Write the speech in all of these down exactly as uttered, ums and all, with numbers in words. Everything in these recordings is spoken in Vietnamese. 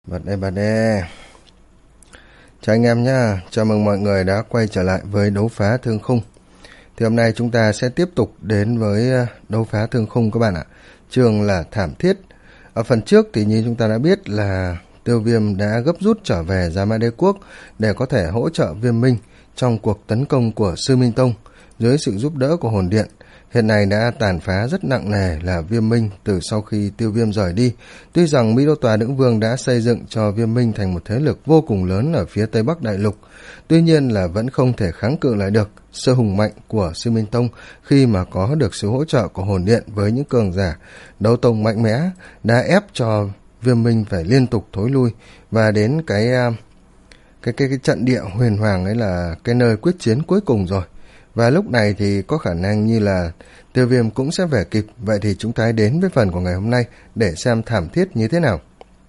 Bật đây bật đây. Chào anh em nhá, chào mừng mọi người đã quay trở lại với đấu phá thương khung. Thì hôm nay chúng ta sẽ tiếp tục đến với đấu phá thương khung các bạn ạ. Chương là thảm thiết. Ở phần trước thì như chúng ta đã biết là Tiêu Viêm đã gấp rút trở về Gia Mã Đế Quốc để có thể hỗ trợ Viêm Minh trong cuộc tấn công của Sư Minh Tông dưới sự giúp đỡ của Hồn Điện. Hiện nay đã tàn phá rất nặng nề là Viêm Minh từ sau khi Tiêu Viêm rời đi. Tuy rằng Mỹ Đô Tòa Nữ Vương đã xây dựng cho Viêm Minh thành một thế lực vô cùng lớn ở phía Tây Bắc Đại Lục, tuy nhiên là vẫn không thể kháng cự lại được sự hùng mạnh của Sư Minh Tông khi mà có được sự hỗ trợ của Hồn Điện với những cường giả đấu tông mạnh mẽ đã ép cho Viêm Minh phải liên tục thối lui, và đến cái cái cái, cái trận địa huyền hoàng ấy là cái nơi quyết chiến cuối cùng rồi. Và lúc này thì có khả năng như là Tiêu Viêm cũng sẽ về kịp. Vậy thì chúng ta đến với phần của ngày hôm nay để xem thảm thiết như thế nào.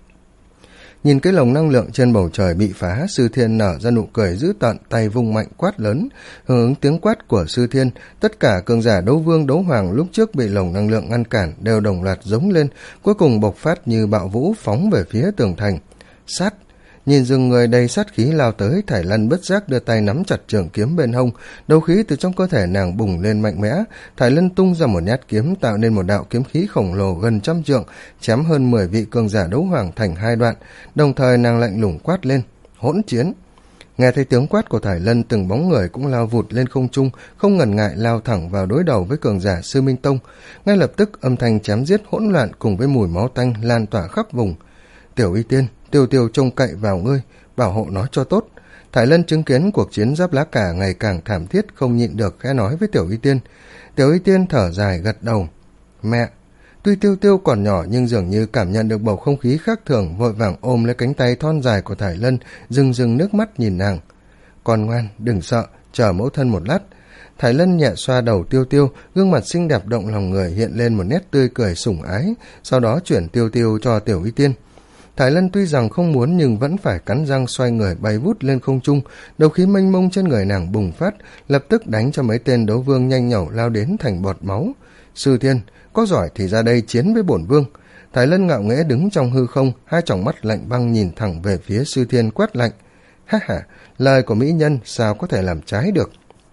Nhìn cái lồng năng lượng trên bầu trời bị phá, Sư Thiên nở ra nụ cười dữ tợn, tay vung mạnh quát lớn. Hưởng ứng tiếng quát của Sư Thiên, tất cả cường giả đấu vương đấu hoàng lúc trước bị lồng năng lượng ngăn cản đều đồng loạt giống lên, cuối cùng bộc phát như bạo vũ phóng về phía tường thành. Sát! Nhìn rừng người đầy sát khí lao tới, Thải Lân bất giác đưa tay nắm chặt trường kiếm bên hông, đấu khí từ trong cơ thể nàng bùng lên mạnh mẽ. Thải Lân tung ra một nhát kiếm tạo nên một đạo kiếm khí khổng lồ gần trăm trượng, chém hơn mười vị cường giả đấu hoàng thành hai đoạn, đồng thời nàng lạnh lùng quát lên: hỗn chiến! Nghe thấy tiếng quát của Thải Lân, từng bóng người cũng lao vụt lên không trung, không ngần ngại lao thẳng vào đối đầu với cường giả Sư Minh Tông. Ngay lập tức âm thanh chém giết hỗn loạn cùng với mùi máu tanh lan tỏa khắp vùng. Tiểu Y Tiên, Tiêu Tiêu trông cậy vào ngươi, bảo hộ nó cho tốt. Thải Lân chứng kiến cuộc chiến giáp lá cả ngày càng thảm thiết, không nhịn được khẽ nói với Tiểu Y Tiên. Tiểu Y Tiên thở dài gật đầu. Mẹ! Tuy Tiêu Tiêu còn nhỏ nhưng dường như cảm nhận được bầu không khí khác thường, vội vàng ôm lấy cánh tay thon dài của Thải Lân, rưng rưng nước mắt nhìn nàng. Con ngoan, đừng sợ, chờ mẫu thân một lát. Thải Lân nhẹ xoa đầu Tiêu Tiêu, gương mặt xinh đẹp động lòng người hiện lên một nét tươi cười sủng ái, sau đó chuyển Tiêu Tiêu cho Tiểu Y Tiên. Thải Lân tuy rằng không muốn nhưng vẫn phải cắn răng xoay người bay vút lên không trung, đầu khí mênh mông trên người nàng bùng phát, lập tức đánh cho mấy tên đấu vương nhanh nhẩu lao đến thành bọt máu. Sư Thiên, có giỏi thì ra đây chiến với bổn vương. Thải Lân ngạo nghễ đứng trong hư không, hai tròng mắt lạnh băng nhìn thẳng về phía Sư Thiên quát lạnh. Ha ha, lời của mỹ nhân sao có thể làm trái được.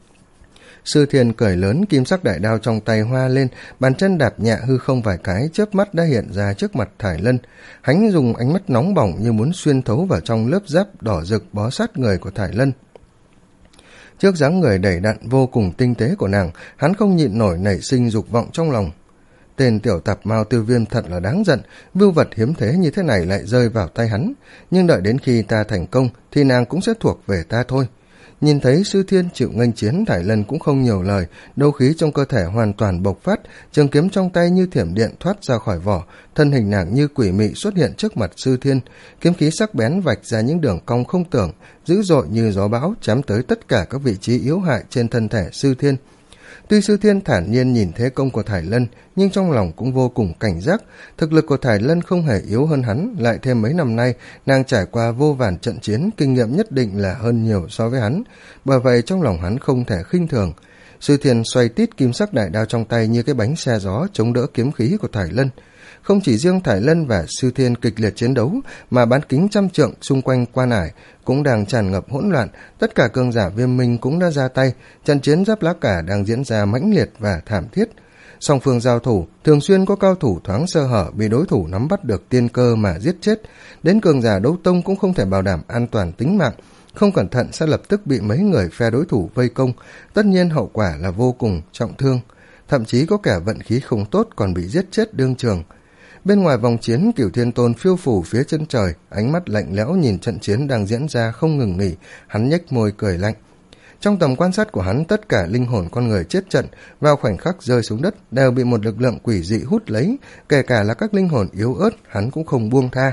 Sư Thiên cười lớn, kim sắc đại đao trong tay hoa lên, bàn chân đạp nhẹ hư không vài cái, chớp mắt đã hiện ra trước mặt Thải Lân. Hắn dùng ánh mắt nóng bỏng như muốn xuyên thấu vào trong lớp giáp đỏ rực bó sát người của Thải Lân. Trước dáng người đầy đặn vô cùng tinh tế của nàng, hắn không nhịn nổi nảy sinh dục vọng trong lòng. Tên tiểu tạp Mao Tiêu Viêm thật là đáng giận, vưu vật hiếm thế như thế này lại rơi vào tay hắn, nhưng đợi đến khi ta thành công thì nàng cũng sẽ thuộc về ta thôi. Nhìn thấy Sư Thiên chịu nghênh chiến, Thải Lân cũng không nhiều lời, đấu khí trong cơ thể hoàn toàn bộc phát, trường kiếm trong tay như thiểm điện thoát ra khỏi vỏ, thân hình nàng như quỷ mị xuất hiện trước mặt Sư Thiên, kiếm khí sắc bén vạch ra những đường cong không tưởng, dữ dội như gió bão chém tới tất cả các vị trí yếu hại trên thân thể Sư Thiên. Tuy Sư Thiên thản nhiên nhìn thế công của Thải Lân, nhưng trong lòng cũng vô cùng cảnh giác. Thực lực của Thải Lân không hề yếu hơn hắn, lại thêm mấy năm nay nàng trải qua vô vàn trận chiến, kinh nghiệm nhất định là hơn nhiều so với hắn, bởi vậy trong lòng hắn không thể khinh thường. Sư Thiên xoay tít kim sắc đại đao trong tay như cái bánh xe gió chống đỡ kiếm khí của Thải Lân. Không chỉ riêng Thải Lân và Sư Thiên kịch liệt chiến đấu, mà bán kính trăm trượng xung quanh quan ải cũng đang tràn ngập hỗn loạn, tất cả cường giả Viêm Minh cũng đã ra tay, trận chiến giáp lá cả đang diễn ra mãnh liệt và thảm thiết. Song phương giao thủ, thường xuyên có cao thủ thoáng sơ hở bị đối thủ nắm bắt được tiên cơ mà giết chết, đến cường giả đấu tông cũng không thể bảo đảm an toàn tính mạng, không cẩn thận sẽ lập tức bị mấy người phe đối thủ vây công, tất nhiên hậu quả là vô cùng trọng thương, thậm chí có kẻ vận khí không tốt còn bị giết chết đương trường. Bên ngoài vòng chiến, Cửu Thiên Tôn phiêu phù phía chân trời, ánh mắt lạnh lẽo nhìn trận chiến đang diễn ra không ngừng nghỉ, hắn nhếch môi cười lạnh. Trong tầm quan sát của hắn, tất cả linh hồn con người chết trận vào khoảnh khắc rơi xuống đất đều bị một lực lượng quỷ dị hút lấy, kể cả là các linh hồn yếu ớt hắn cũng không buông tha.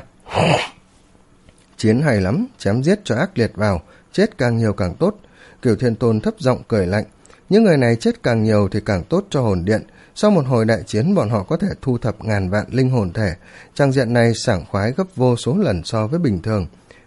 Chiến hay lắm, chém giết cho ác liệt vào, chết càng nhiều càng tốt. Cửu Thiên Tôn thấp giọng cười lạnh. Những người này chết càng nhiều thì càng tốt cho hồn điện. Sau một hồi đại chiến, bọn họ có thể thu thập ngàn vạn linh hồn thể. Trang diện này sảng khoái gấp vô số lần so với bình thường.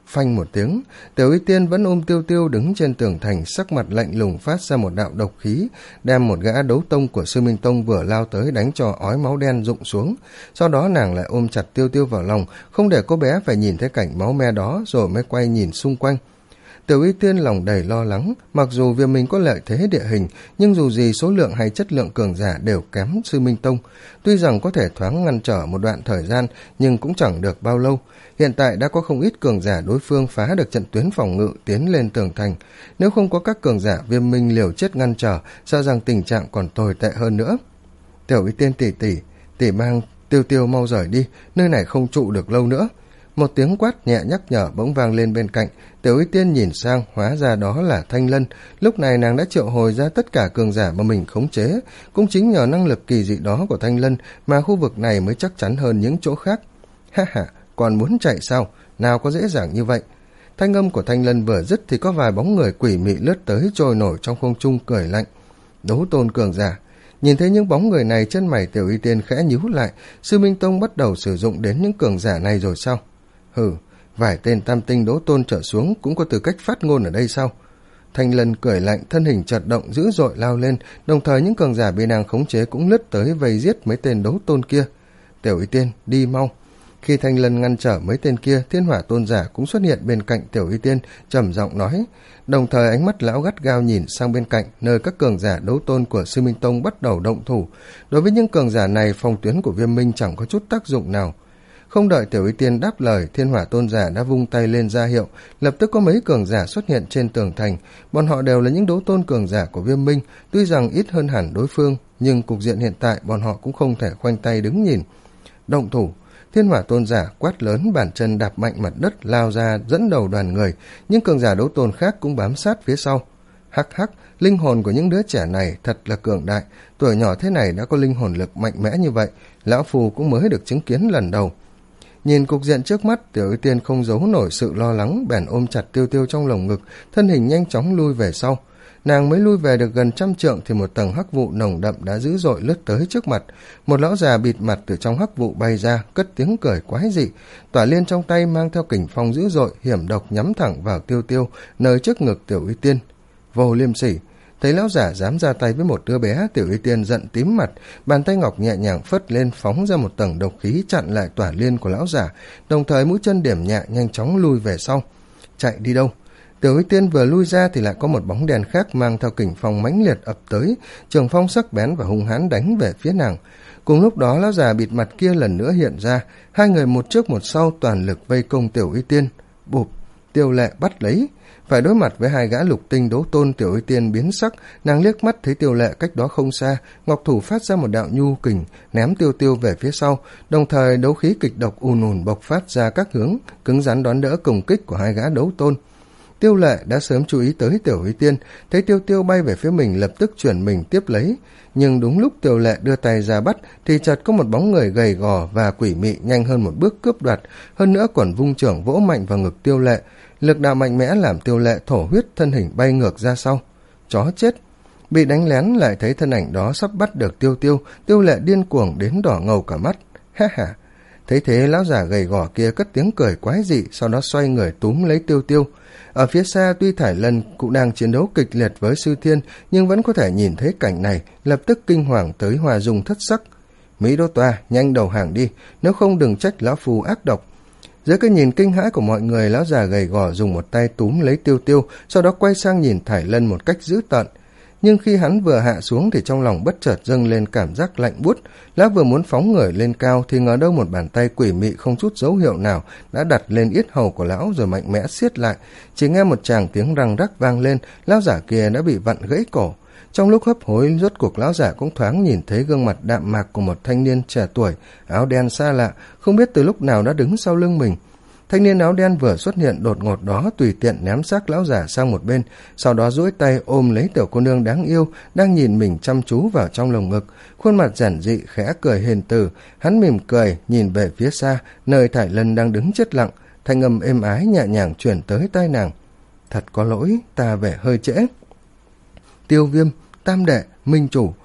Phanh một tiếng, Tiểu Y Tiên vẫn ôm Tiêu Tiêu đứng trên tường thành, sắc mặt lạnh lùng phát ra một đạo độc khí, đem một gã đấu tông của Sư Minh Tông vừa lao tới đánh cho ói máu đen rụng xuống. Sau đó nàng lại ôm chặt Tiêu Tiêu vào lòng, không để cô bé phải nhìn thấy cảnh máu me đó, rồi mới quay nhìn xung quanh. Tiểu Y Tiên lòng đầy lo lắng, mặc dù Viêm Minh có lợi thế địa hình, nhưng dù gì số lượng hay chất lượng cường giả đều kém Sư Minh Tông. Tuy rằng có thể thoáng ngăn trở một đoạn thời gian, nhưng cũng chẳng được bao lâu. Hiện tại đã có không ít cường giả đối phương phá được trận tuyến phòng ngự tiến lên tường thành. Nếu không có các cường giả Viêm Minh liều chết ngăn trở, sợ rằng tình trạng còn tồi tệ hơn nữa. Tiểu Y Tiên tỷ tỷ, tỷ mang Tiêu Tiêu mau rời đi, nơi này không trụ được lâu nữa. Một tiếng quát nhẹ nhắc nhở bỗng vang lên bên cạnh. Tiểu Y Tiên nhìn sang, hóa ra đó là Thanh Lân. Lúc này nàng đã triệu hồi ra tất cả cường giả mà mình khống chế. Cũng chính nhờ năng lực kỳ dị đó của Thanh Lân mà khu vực này mới chắc chắn hơn những chỗ khác. Ha ha, còn muốn chạy sao? Nào có dễ dàng như vậy. Thanh âm của Thanh Lân vừa dứt thì có vài bóng người quỷ mị lướt tới trôi nổi trong không trung cười lạnh. Đấu tôn cường giả. Nhìn thấy những bóng người này, chân mày Tiểu Y Tiên khẽ nhíu lại. Sư Minh Tông bắt đầu sử dụng đến những cường giả này rồi sao? Hừ, vài tên tam tinh đấu tôn trở xuống cũng có tư cách phát ngôn ở đây sao? Thanh Lân cười lạnh, thân hình chợt động dữ dội lao lên, đồng thời những cường giả bị nàng khống chế cũng lướt tới vây giết mấy tên đấu tôn kia. Tiểu Y Tiên, đi mau. Khi Thanh Lân ngăn trở mấy tên kia, Thiên Hỏa tôn giả cũng xuất hiện bên cạnh Tiểu Y Tiên, trầm giọng nói. Đồng thời ánh mắt lão gắt gao nhìn sang bên cạnh, nơi các cường giả đấu tôn của Sư Minh Tông bắt đầu động thủ. Đối với những cường giả này, phòng tuyến của Viêm Minh chẳng có chút tác dụng nào. Không đợi Tiểu Y Tiên đáp lời, Thiên Hỏa tôn giả đã vung tay lên ra hiệu, lập tức có mấy cường giả xuất hiện trên tường thành. Bọn họ đều là những đấu tôn cường giả của Viêm Minh, tuy rằng ít hơn hẳn đối phương, nhưng cục diện hiện tại bọn họ cũng không thể khoanh tay đứng nhìn. Động thủ. Thiên Hỏa tôn giả quát lớn, bàn chân đạp mạnh mặt đất lao ra dẫn đầu đoàn người, những cường giả đấu tôn khác cũng bám sát phía sau. Hắc hắc, linh hồn của những đứa trẻ này thật là cường đại, tuổi nhỏ thế này đã có linh hồn lực mạnh mẽ như vậy, lão phù cũng mới được chứng kiến lần đầu. Nhìn cục diện trước mắt, Tiểu Y Tiên không giấu nổi sự lo lắng, bèn ôm chặt Tiêu Tiêu trong lồng ngực, thân hình nhanh chóng lui về sau. Nàng mới lui về được gần trăm trượng thì một tầng hắc vụ nồng đậm đã dữ dội lướt tới trước mặt. Một lão già bịt mặt từ trong hắc vụ bay ra, cất tiếng cười quái dị. Tỏa liên trong tay mang theo kình phong dữ dội, hiểm độc nhắm thẳng vào Tiêu Tiêu, nơi trước ngực Tiểu Y Tiên. Vô liêm sỉ! Thấy lão giả dám ra tay với một đứa bé, Tiểu Y Tiên giận tím mặt, bàn tay ngọc nhẹ nhàng phất lên phóng ra một tầng độc khí chặn lại tỏa liên của lão giả, đồng thời mũi chân điểm nhẹ nhanh chóng lui về sau. Chạy đi đâu? Tiểu Y Tiên vừa lui ra thì lại có một bóng đèn khác mang theo kình phong mãnh liệt ập tới, trường phong sắc bén và hung hãn đánh về phía nàng. Cùng lúc đó lão già bịt mặt kia lần nữa hiện ra, hai người một trước một sau toàn lực vây công Tiểu Y Tiên. Bụp! Tiêu Lệ bắt lấy. Phải đối mặt với hai gã lục tinh đấu tôn, Tiểu Y Tiên biến sắc, nàng liếc mắt thấy Tiêu Lệ cách đó không xa, ngọc thủ phát ra một đạo nhu kình, ném Tiêu Tiêu về phía sau, đồng thời đấu khí kịch độc ùn ùn bộc phát ra các hướng, cứng rắn đón đỡ công kích của hai gã đấu tôn. Tiêu Lệ đã sớm chú ý tới Tiểu Y Tiên, thấy Tiêu Tiêu bay về phía mình lập tức chuyển mình tiếp lấy, nhưng đúng lúc Tiêu Lệ đưa tay ra bắt thì chợt có một bóng người gầy gò và quỷ mị nhanh hơn một bước cướp đoạt, hơn nữa còn vung chưởng vỗ mạnh vào ngực Tiêu Lệ. Lực đạo mạnh mẽ làm Tiêu Lệ thổ huyết, thân hình bay ngược ra sau. Chó chết! Bị đánh lén lại thấy thân ảnh đó sắp bắt được Tiêu Tiêu, Tiêu Lệ điên cuồng đến đỏ ngầu cả mắt. Ha ha! Thấy thế lão giả gầy gò kia cất tiếng cười quái dị, sau đó xoay người túm lấy Tiêu Tiêu. Ở phía xa tuy Thải Lân cũng đang chiến đấu kịch liệt với Sư Thiên, nhưng vẫn có thể nhìn thấy cảnh này, lập tức kinh hoàng tới hòa dung thất sắc. Mỹ Đô Toa, nhanh đầu hàng đi, nếu không đừng trách lão phù ác độc. Dưới cái nhìn kinh hãi của mọi người, lão già gầy gò dùng một tay túm lấy Tiêu Tiêu, sau đó quay sang nhìn Thải Lân một cách dữ tợn. Nhưng khi hắn vừa hạ xuống thì trong lòng bất chợt dâng lên cảm giác lạnh buốt. Lão vừa muốn phóng người lên cao thì ngờ đâu một bàn tay quỷ mị không chút dấu hiệu nào đã đặt lên yết hầu của lão rồi mạnh mẽ siết lại. Chỉ nghe một tràng tiếng răng rắc vang lên, lão giả kia đã bị vặn gãy cổ. Trong lúc hấp hối, rốt cuộc lão giả cũng thoáng nhìn thấy gương mặt đạm mạc của một thanh niên trẻ tuổi, áo đen xa lạ, không biết từ lúc nào đã đứng sau lưng mình. Thanh niên áo đen vừa xuất hiện đột ngột đó tùy tiện ném xác lão giả sang một bên, sau đó duỗi tay ôm lấy tiểu cô nương đáng yêu đang nhìn mình chăm chú vào trong lồng ngực, khuôn mặt giản dị khẽ cười hiền từ. Hắn mỉm cười nhìn về phía xa, nơi Thải Lân đang đứng chết lặng, thanh âm êm ái nhẹ nhàng truyền tới tai nàng. Thật có lỗi, ta về hơi trễ. Tiêu Viêm, Tam Đệ, Minh Chủ.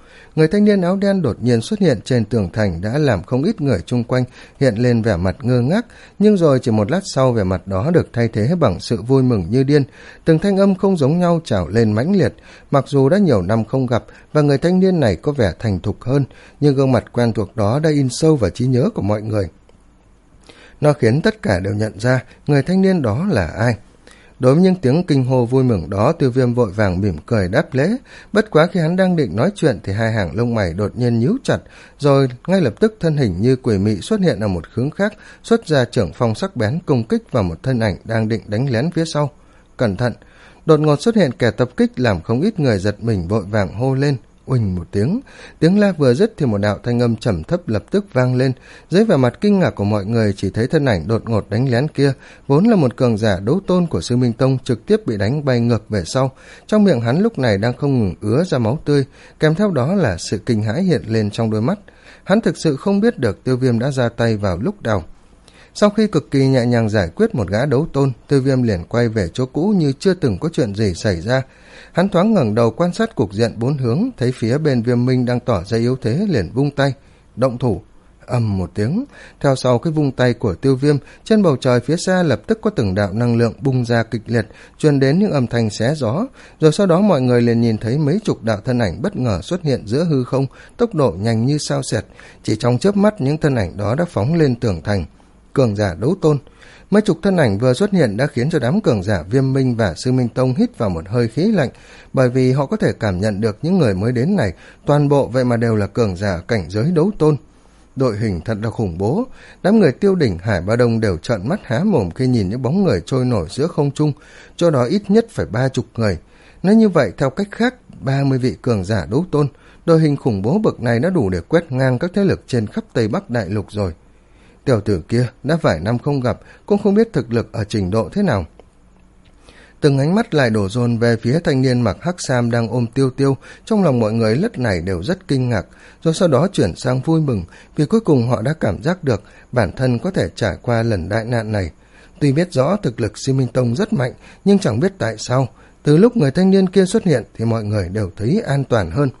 người thanh niên áo đen đột nhiên xuất hiện trên tường thành đã làm không ít người chung quanh hiện lên vẻ mặt ngơ ngác, nhưng rồi chỉ một lát sau vẻ mặt đó được thay thế bằng sự vui mừng như điên. Từng thanh âm không giống nhau trào lên mãnh liệt, mặc dù đã nhiều năm không gặp và người thanh niên này có vẻ thành thục hơn, nhưng gương mặt quen thuộc đó đã in sâu vào trí nhớ của mọi người. Nó khiến tất cả đều nhận ra người thanh niên đó là ai. Đối với những tiếng kinh hô vui mừng đó, Tiêu Viêm vội vàng mỉm cười đáp lễ. Bất quá khi hắn đang định nói chuyện thì hai hàng lông mày đột nhiên nhíu chặt, rồi ngay lập tức thân hình như quỷ mị xuất hiện ở một hướng khác, xuất ra trưởng phong sắc bén công kích vào một thân ảnh đang định đánh lén phía sau. Cẩn thận! Đột ngột xuất hiện kẻ tập kích làm không ít người giật mình vội vàng hô lên. Uỳnh một tiếng, tiếng la vừa dứt thì một đạo thanh âm trầm thấp lập tức vang lên. Dưới vẻ mặt kinh ngạc của mọi người, chỉ thấy thân ảnh đột ngột đánh lén kia vốn là một cường giả đấu tôn của Sư Minh Tông trực tiếp bị đánh bay ngược về sau. Trong miệng hắn lúc này đang không ngừng ứa ra máu tươi, kèm theo đó là sự kinh hãi hiện lên trong đôi mắt. Hắn thực sự không biết được Tiêu Viêm đã ra tay vào lúc nào. Sau khi cực kỳ nhẹ nhàng giải quyết một gã đấu tôn, Tiêu Viêm liền quay về chỗ cũ như chưa từng có chuyện gì xảy ra. Hắn thoáng ngẩng đầu quan sát cục diện bốn hướng, thấy phía bên Viêm Minh đang tỏ ra yếu thế liền vung tay, động thủ. Ầm một tiếng, theo sau cái vung tay của Tiêu Viêm, trên bầu trời phía xa lập tức có từng đạo năng lượng bung ra kịch liệt, truyền đến những âm thanh xé gió, rồi sau đó mọi người liền nhìn thấy mấy chục đạo thân ảnh bất ngờ xuất hiện giữa hư không, tốc độ nhanh như sao xẹt, chỉ trong chớp mắt những thân ảnh đó đã phóng lên tường thành. Cường giả đấu tôn. Mấy chục thân ảnh vừa xuất hiện đã khiến cho đám cường giả Viêm Minh và Sư Minh Tông hít vào một hơi khí lạnh, bởi vì họ có thể cảm nhận được những người mới đến này toàn bộ vậy mà đều là cường giả cảnh giới đấu tôn. Đội hình thật là khủng bố. Đám người Tiêu Đỉnh, Hải Ba Đông đều trợn mắt há mồm khi nhìn những bóng người trôi nổi giữa không trung, chỗ đó ít nhất phải ba chục người. Nói như vậy, theo cách khác, ba mươi vị cường giả đấu tôn, đội hình khủng bố bậc này đã đủ để quét ngang các thế lực trên khắp Tây Bắc Đại Lục rồi. Tiểu tử kia đã vài năm không gặp, cũng không biết thực lực ở trình độ thế nào. Từng ánh mắt lại đổ dồn về phía thanh niên mặc hắc sam đang ôm Tiêu Tiêu, trong lòng mọi người lúc này đều rất kinh ngạc, rồi sau đó chuyển sang vui mừng, vì cuối cùng họ đã cảm giác được bản thân có thể trải qua lần đại nạn này. Tuy biết rõ thực lực Sư Minh Tông rất mạnh, nhưng chẳng biết tại sao, từ lúc người thanh niên kia xuất hiện thì mọi người đều thấy an toàn hơn.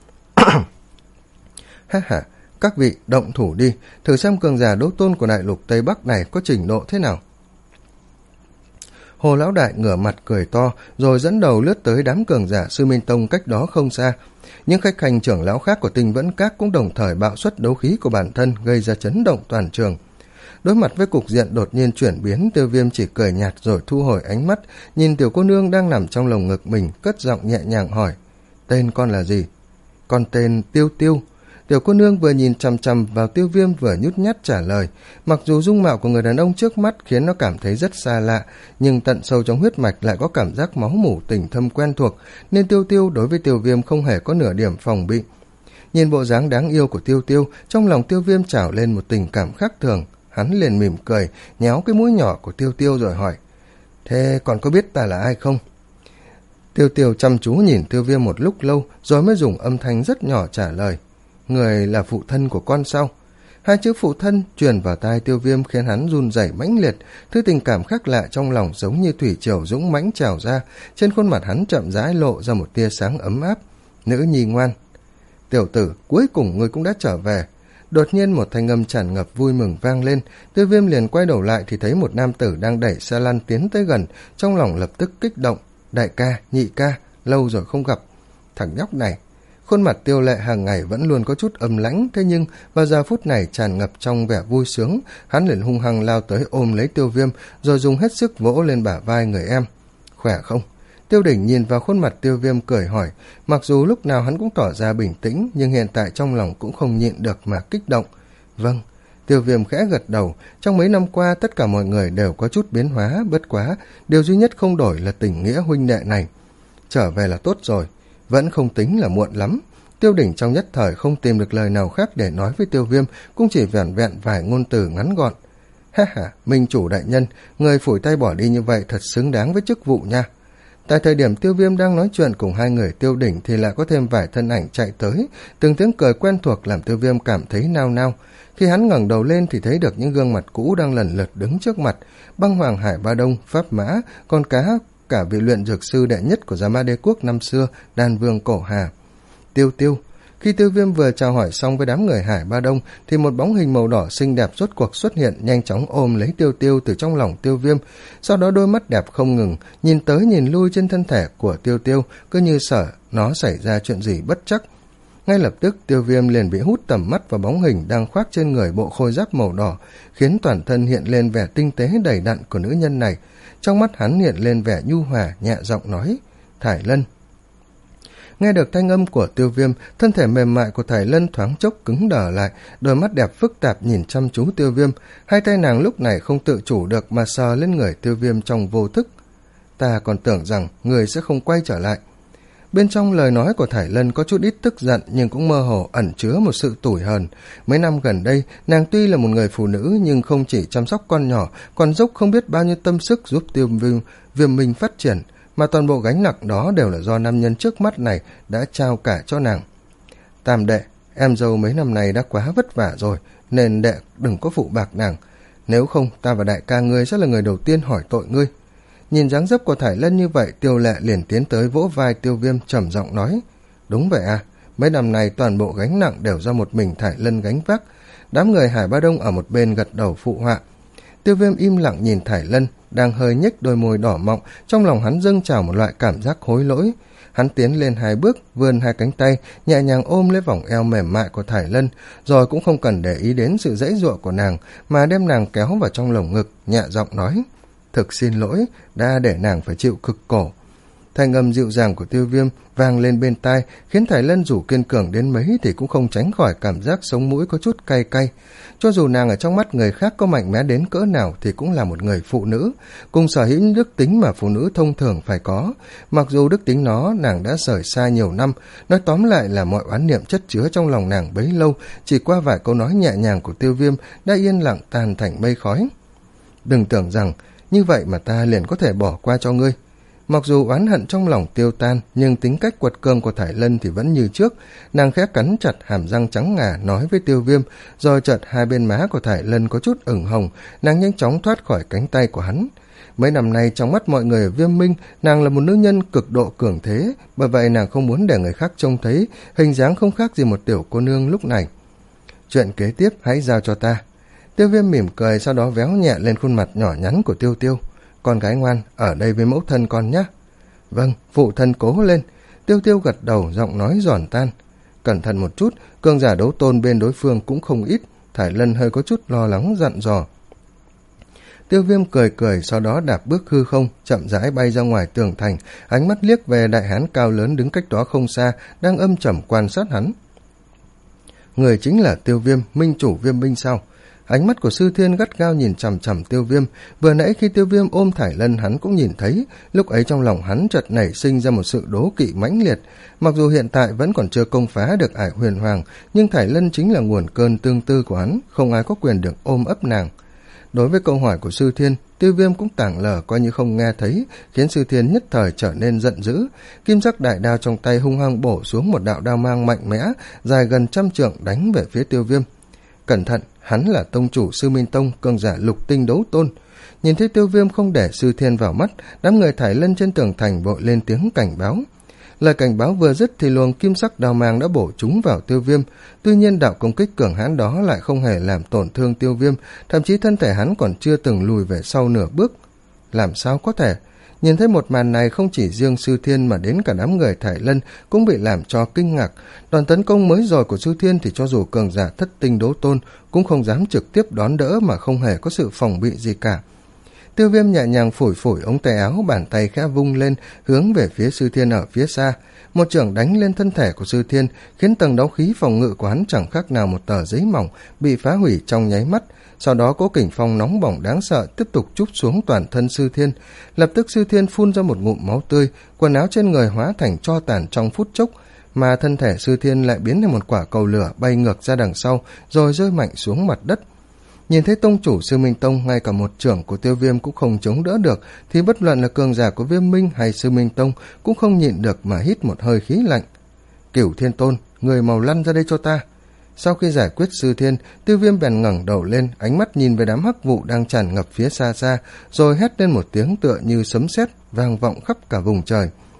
Ha ha! Các vị động thủ đi, thử xem cường giả đấu tôn của đại lục Tây Bắc này có trình độ thế nào. Hồ Lão Đại ngửa mặt cười to, rồi dẫn đầu lướt tới đám cường giả Sư Minh Tông cách đó không xa. Những khách hành trưởng lão khác của Tinh Vẫn Các cũng đồng thời bạo xuất đấu khí của bản thân, gây ra chấn động toàn trường. Đối mặt với cục diện đột nhiên chuyển biến, Tiêu Viêm chỉ cười nhạt rồi thu hồi ánh mắt, nhìn tiểu cô nương đang nằm trong lồng ngực mình, cất giọng nhẹ nhàng hỏi: Tên con là gì? Con tên Tiêu Tiêu. Tiểu cô nương vừa nhìn chằm chằm vào Tiêu Viêm vừa nhút nhát trả lời. Mặc dù dung mạo của người đàn ông trước mắt khiến nó cảm thấy rất xa lạ, nhưng tận sâu trong huyết mạch lại có cảm giác máu mủ tình thâm quen thuộc, nên Tiêu Tiêu đối với Tiêu Viêm không hề có nửa điểm phòng bị. Nhìn bộ dáng đáng yêu của Tiêu Tiêu, trong lòng Tiêu Viêm trào lên một tình cảm khác thường. Hắn liền mỉm cười, nhéo cái mũi nhỏ của Tiêu Tiêu rồi hỏi: Thế còn có biết ta là ai không? Tiêu Tiêu chăm chú nhìn Tiêu Viêm một lúc lâu, rồi mới dùng âm thanh rất nhỏ trả lời: Người là phụ thân của con sao? Hai chữ phụ thân truyền vào tai Tiêu Viêm khiến hắn run rẩy mãnh liệt, thứ tình cảm khác lạ trong lòng giống như thủy triều dũng mãnh trào ra, trên khuôn mặt hắn chậm rãi lộ ra một tia sáng ấm áp. Nữ nhi ngoan. Tiểu tử, cuối cùng ngươi cũng đã trở về. Đột nhiên một thanh âm tràn ngập vui mừng vang lên, Tiêu Viêm liền quay đầu lại thì thấy một nam tử đang đẩy xe lăn tiến tới gần, trong lòng lập tức kích động. Đại ca, nhị ca, lâu rồi không gặp. Thằng nhóc này. Khuôn mặt Tiêu Lệ hàng ngày vẫn luôn có chút âm lãnh, thế nhưng vào giờ phút này tràn ngập trong vẻ vui sướng, hắn liền hung hăng lao tới ôm lấy Tiêu Viêm, rồi dùng hết sức vỗ lên bả vai người em. Khỏe không? Tiêu Đỉnh nhìn vào khuôn mặt Tiêu Viêm cười hỏi, mặc dù lúc nào hắn cũng tỏ ra bình tĩnh, nhưng hiện tại trong lòng cũng không nhịn được mà kích động. Vâng. Tiêu Viêm khẽ gật đầu, trong mấy năm qua tất cả mọi người đều có chút biến hóa, bất quá, điều duy nhất không đổi là tình nghĩa huynh đệ này. Trở về là tốt rồi, vẫn không tính là muộn lắm. Tiêu Đỉnh trong nhất thời không tìm được lời nào khác để nói với Tiêu Viêm, cũng chỉ vẻn vẹn vài ngôn từ ngắn gọn. Ha ha, Minh chủ đại nhân, người phủi tay bỏ đi như vậy thật xứng đáng với chức vụ nha. Tại thời điểm Tiêu Viêm đang nói chuyện cùng hai người Tiêu Đỉnh thì lại có thêm vài thân ảnh chạy tới, từng tiếng cười quen thuộc làm Tiêu Viêm cảm thấy nao nao. Khi hắn ngẩng đầu lên thì thấy được những gương mặt cũ đang lần lượt đứng trước mặt, Băng Hoàng, Hải Ba Đông, Pháp Mã, con cá, cả vị luyện dược sư đệ nhất của Già Ma Đế quốc năm xưa, Đan Vương Cổ Hà. Tiêu Tiêu, Khi Tiêu Viêm vừa chào hỏi xong với đám người Hải Ba Đông thì một bóng hình màu đỏ xinh đẹp rốt cuộc xuất hiện, nhanh chóng ôm lấy Tiêu Tiêu từ trong lòng Tiêu Viêm. Sau đó đôi mắt đẹp không ngừng nhìn tới nhìn lui trên thân thể của Tiêu Tiêu, cứ như sợ nó xảy ra chuyện gì bất trắc. Ngay lập tức Tiêu Viêm liền bị hút tầm mắt vào bóng hình đang khoác trên người bộ khôi giáp màu đỏ, khiến toàn thân hiện lên vẻ tinh tế đầy đặn của nữ nhân này. Trong mắt hắn hiện lên vẻ nhu hòa, nhẹ giọng nói: Thải Lân. Nghe được thanh âm của Tiêu Viêm, thân thể mềm mại của Thải Lân thoáng chốc cứng đờ lại, đôi mắt đẹp phức tạp nhìn chăm chú Tiêu Viêm. Hai tay nàng lúc này không tự chủ được mà sờ lên người Tiêu Viêm trong vô thức. Ta còn tưởng rằng người sẽ không quay trở lại. Bên trong lời nói của Thải Lân có chút ít tức giận, nhưng cũng mơ hồ ẩn chứa một sự tủi hờn. Mấy năm gần đây, nàng tuy là một người phụ nữ nhưng không chỉ chăm sóc con nhỏ, còn dốc không biết bao nhiêu tâm sức giúp Tiêu Viêm, Viêm Minh phát triển, mà toàn bộ gánh nặng đó đều là do nam nhân trước mắt này đã trao cả cho nàng. Tam đệ, em dâu mấy năm này đã quá vất vả rồi, nên đệ đừng có phụ bạc nàng. Nếu không, ta và đại ca ngươi sẽ là người đầu tiên hỏi tội ngươi. Nhìn dáng dấp của Thải Lân như vậy, Tiêu Lệ liền tiến tới vỗ vai Tiêu Viêm trầm giọng nói: Đúng vậy à, mấy năm này toàn bộ gánh nặng đều do một mình Thải Lân gánh vác. Đám người Hải Ba Đông ở một bên gật đầu phụ họa. Tiêu Viêm im lặng nhìn Thải Lân đang hơi nhếch đôi môi đỏ mọng, trong lòng hắn dâng trào một loại cảm giác hối lỗi. Hắn tiến lên hai bước, vươn hai cánh tay nhẹ nhàng ôm lấy vòng eo mềm mại của Thải Lân, rồi cũng không cần để ý đến sự giãy giụa của nàng mà đem nàng kéo vào trong lồng ngực, nhẹ giọng nói: Thực xin lỗi, đã để nàng phải chịu cực khổ. Thanh âm dịu dàng của Tiêu Viêm vang lên bên tai, khiến Thải Lân dù kiên cường đến mấy thì cũng không tránh khỏi cảm giác sống mũi có chút cay cay. Cho dù nàng ở trong mắt người khác có mạnh mẽ đến cỡ nào thì cũng là một người phụ nữ, cùng sở hữu những đức tính mà phụ nữ thông thường phải có. Mặc dù đức tính nó nàng đã rời xa nhiều năm, nói tóm lại là mọi oán niệm chất chứa trong lòng nàng bấy lâu, chỉ qua vài câu nói nhẹ nhàng của Tiêu Viêm đã yên lặng tan thành mây khói. Đừng tưởng rằng như vậy mà ta liền có thể bỏ qua cho ngươi. Mặc dù oán hận trong lòng tiêu tan, nhưng tính cách quật cường của Thải Lân thì vẫn như trước. Nàng khẽ cắn chặt hàm răng trắng ngà nói với Tiêu Viêm, rồi chợt hai bên má của Thải Lân có chút ửng hồng, nàng nhanh chóng thoát khỏi cánh tay của hắn. Mấy năm nay trong mắt mọi người ở Viêm Minh, nàng là một nữ nhân cực độ cường thế, bởi vậy nàng không muốn để người khác trông thấy hình dáng không khác gì một tiểu cô nương lúc này. Chuyện kế tiếp hãy giao cho ta. Tiêu Viêm mỉm cười, sau đó véo nhẹ lên khuôn mặt nhỏ nhắn của Tiêu Tiêu. Con gái ngoan, ở đây với mẫu thân con nhé. Vâng, phụ thân cố lên. Tiêu Tiêu gật đầu, giọng nói giòn tan. Cẩn thận một chút, cường giả đấu tôn bên đối phương cũng không ít. Thải Lân hơi có chút lo lắng dặn dò. Tiêu Viêm cười cười, sau đó đạp bước hư không, chậm rãi bay ra ngoài tường thành, ánh mắt liếc về đại hán cao lớn đứng cách đó không xa, đang âm trầm quan sát hắn. Người chính là Tiêu Viêm, minh chủ Viêm Minh sao? Ánh mắt của Sư Thiên gắt gao nhìn chằm chằm Tiêu Viêm, vừa nãy khi Tiêu Viêm ôm Thải Lân hắn cũng nhìn thấy, lúc ấy trong lòng hắn chợt nảy sinh ra một sự đố kỵ mãnh liệt. Mặc dù hiện tại vẫn còn chưa công phá được Ải Huyền Hoàng, nhưng Thải Lân chính là nguồn cơn tương tư của hắn, không ai có quyền được ôm ấp nàng. Đối với câu hỏi của Sư Thiên, Tiêu Viêm cũng tảng lờ coi như không nghe thấy, khiến Sư Thiên nhất thời trở nên giận dữ. Kim sắc đại đao trong tay hung hăng bổ xuống một đạo đao mang mạnh mẽ, dài gần trăm trượng đánh về phía Tiêu Viêm. Cẩn thận, hắn là tông chủ Sư Minh Tông, cường giả lục tinh đấu tôn. Nhìn thấy Tiêu Viêm không để Sư Thiên vào mắt, đám người Thải Lân trên tường thành vội lên tiếng cảnh báo. Lời cảnh báo vừa dứt thì luồng kim sắc đao mang đã bổ trúng vào Tiêu Viêm. Tuy nhiên đạo công kích cường hãn đó lại không hề làm tổn thương Tiêu Viêm, thậm chí thân thể hắn còn chưa từng lùi về sau nửa bước. Làm sao có thể? Nhìn thấy một màn này, không chỉ riêng Sư Thiên mà đến cả đám người Thải Lân cũng bị làm cho kinh ngạc. Đòn tấn công mới rồi của Sư Thiên thì cho dù cường giả thất tinh đấu tôn cũng không dám trực tiếp đón đỡ mà không hề có sự phòng bị gì cả. Tiêu Viêm nhẹ nhàng phủi phủi ống tay áo, bàn tay khẽ vung lên hướng về phía Sư Thiên ở phía xa. Một chưởng đánh lên thân thể của Sư Thiên, khiến tầng đấu khí phòng ngự của hắn chẳng khác nào một tờ giấy mỏng bị phá hủy trong nháy mắt. Sau đó cỗ kình phong nóng bỏng đáng sợ tiếp tục trút xuống toàn thân Sư Thiên. Lập tức Sư Thiên phun ra một ngụm máu tươi, quần áo trên người hóa thành tro tàn trong phút chốc, mà thân thể Sư Thiên lại biến thành một quả cầu lửa bay ngược ra đằng sau, rồi rơi mạnh xuống mặt đất. Nhìn thấy tông chủ Sư Minh Tông ngay cả một chưởng của Tiêu Viêm cũng không chống đỡ được, thì bất luận là cường giả của Viêm Minh hay Sư Minh Tông cũng không nhịn được mà hít một hơi khí lạnh. Cửu Thiên Tôn, người mau lăn ra đây cho ta. Sau khi giải quyết Sư Thiên, Tiêu Viêm bèn ngẩng đầu lên, ánh mắt nhìn về đám hắc vụ đang tràn ngập phía xa xa, rồi hét lên một tiếng tựa như sấm sét vang vọng khắp cả vùng trời.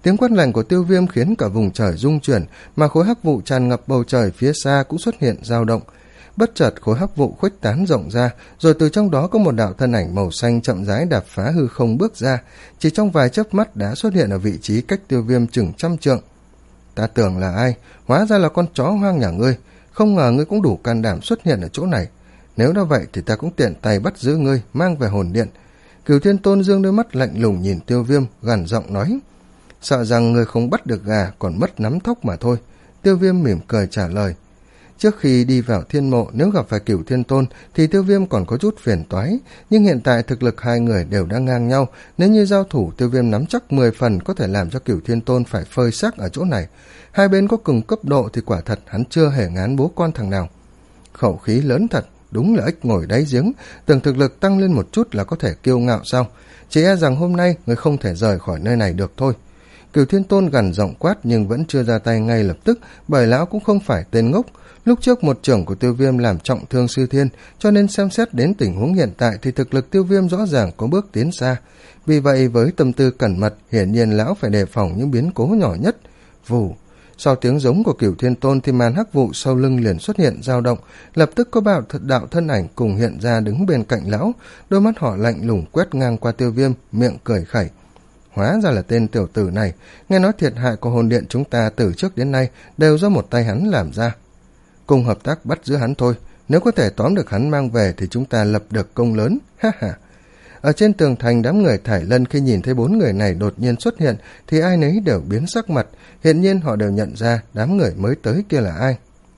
Tiếng quát lạnh của Tiêu Viêm khiến cả vùng trời rung chuyển, mà khối hắc vụ tràn ngập bầu trời phía xa cũng xuất hiện dao động. Bất chợt khối hắc vụ khuếch tán rộng ra, rồi từ trong đó có một đạo thân ảnh màu xanh chậm rãi đạp phá hư không bước ra, chỉ trong vài chớp mắt đã xuất hiện ở vị trí cách Tiêu Viêm chừng trăm trượng. Ta tưởng là ai, hóa ra là con chó hoang nhà ngươi, không ngờ ngươi cũng đủ can đảm xuất hiện ở chỗ này. Nếu đã vậy thì ta cũng tiện tay bắt giữ ngươi, mang về hồn điện. Cửu Thiên Tôn dương đôi mắt lạnh lùng nhìn Tiêu Viêm, gằn giọng nói. Sợ rằng ngươi không bắt được gà, còn mất nắm thóc mà thôi. Tiêu Viêm mỉm cười trả lời. Trước khi đi vào thiên mộ, nếu gặp phải Cửu Thiên Tôn thì Tiêu Viêm còn có chút phiền toái, nhưng hiện tại thực lực hai người đều đang ngang nhau, nếu như giao thủ Tiêu Viêm nắm chắc mười phần có thể làm cho Cửu Thiên Tôn phải phơi xác ở chỗ này. Hai bên có cùng cấp độ thì quả thật hắn chưa hề ngán bố con thằng nào. Khẩu khí lớn thật, đúng là ếch ngồi đáy giếng, tưởng thực lực tăng lên một chút là có thể kiêu ngạo sao? Chỉ e rằng hôm nay người không thể rời khỏi nơi này được thôi. Cửu Thiên Tôn gằn giọng quát nhưng vẫn chưa ra tay ngay lập tức, bởi lão cũng không phải tên ngốc. Lúc trước một trưởng của Tiêu Viêm làm trọng thương Sư Thiên, cho nên xem xét đến tình huống hiện tại thì thực lực Tiêu Viêm rõ ràng có bước tiến xa. Vì vậy với tâm tư cẩn mật, hiển nhiên lão phải đề phòng những biến cố nhỏ nhất. Vù, sau tiếng giống của Cửu Thiên Tôn thì màn hắc vụ sau lưng liền xuất hiện dao động, lập tức có bạo thật đạo thân ảnh cùng hiện ra đứng bên cạnh lão, đôi mắt họ lạnh lùng quét ngang qua Tiêu Viêm, miệng cười khẩy. Hóa ra là tên tiểu tử này, nghe nói thiệt hại của hồn điện chúng ta từ trước đến nay đều do một tay hắn làm ra. Cùng hợp tác bắt giữ hắn thôi, nếu có thể tóm được hắn mang về thì chúng ta lập được công lớn, ha ha. Ở trên tường thành, đám người Thải Lân khi nhìn thấy bốn người này đột nhiên xuất hiện thì ai nấy đều biến sắc mặt, hiện nhiên họ đều nhận ra đám người mới tới kia là ai.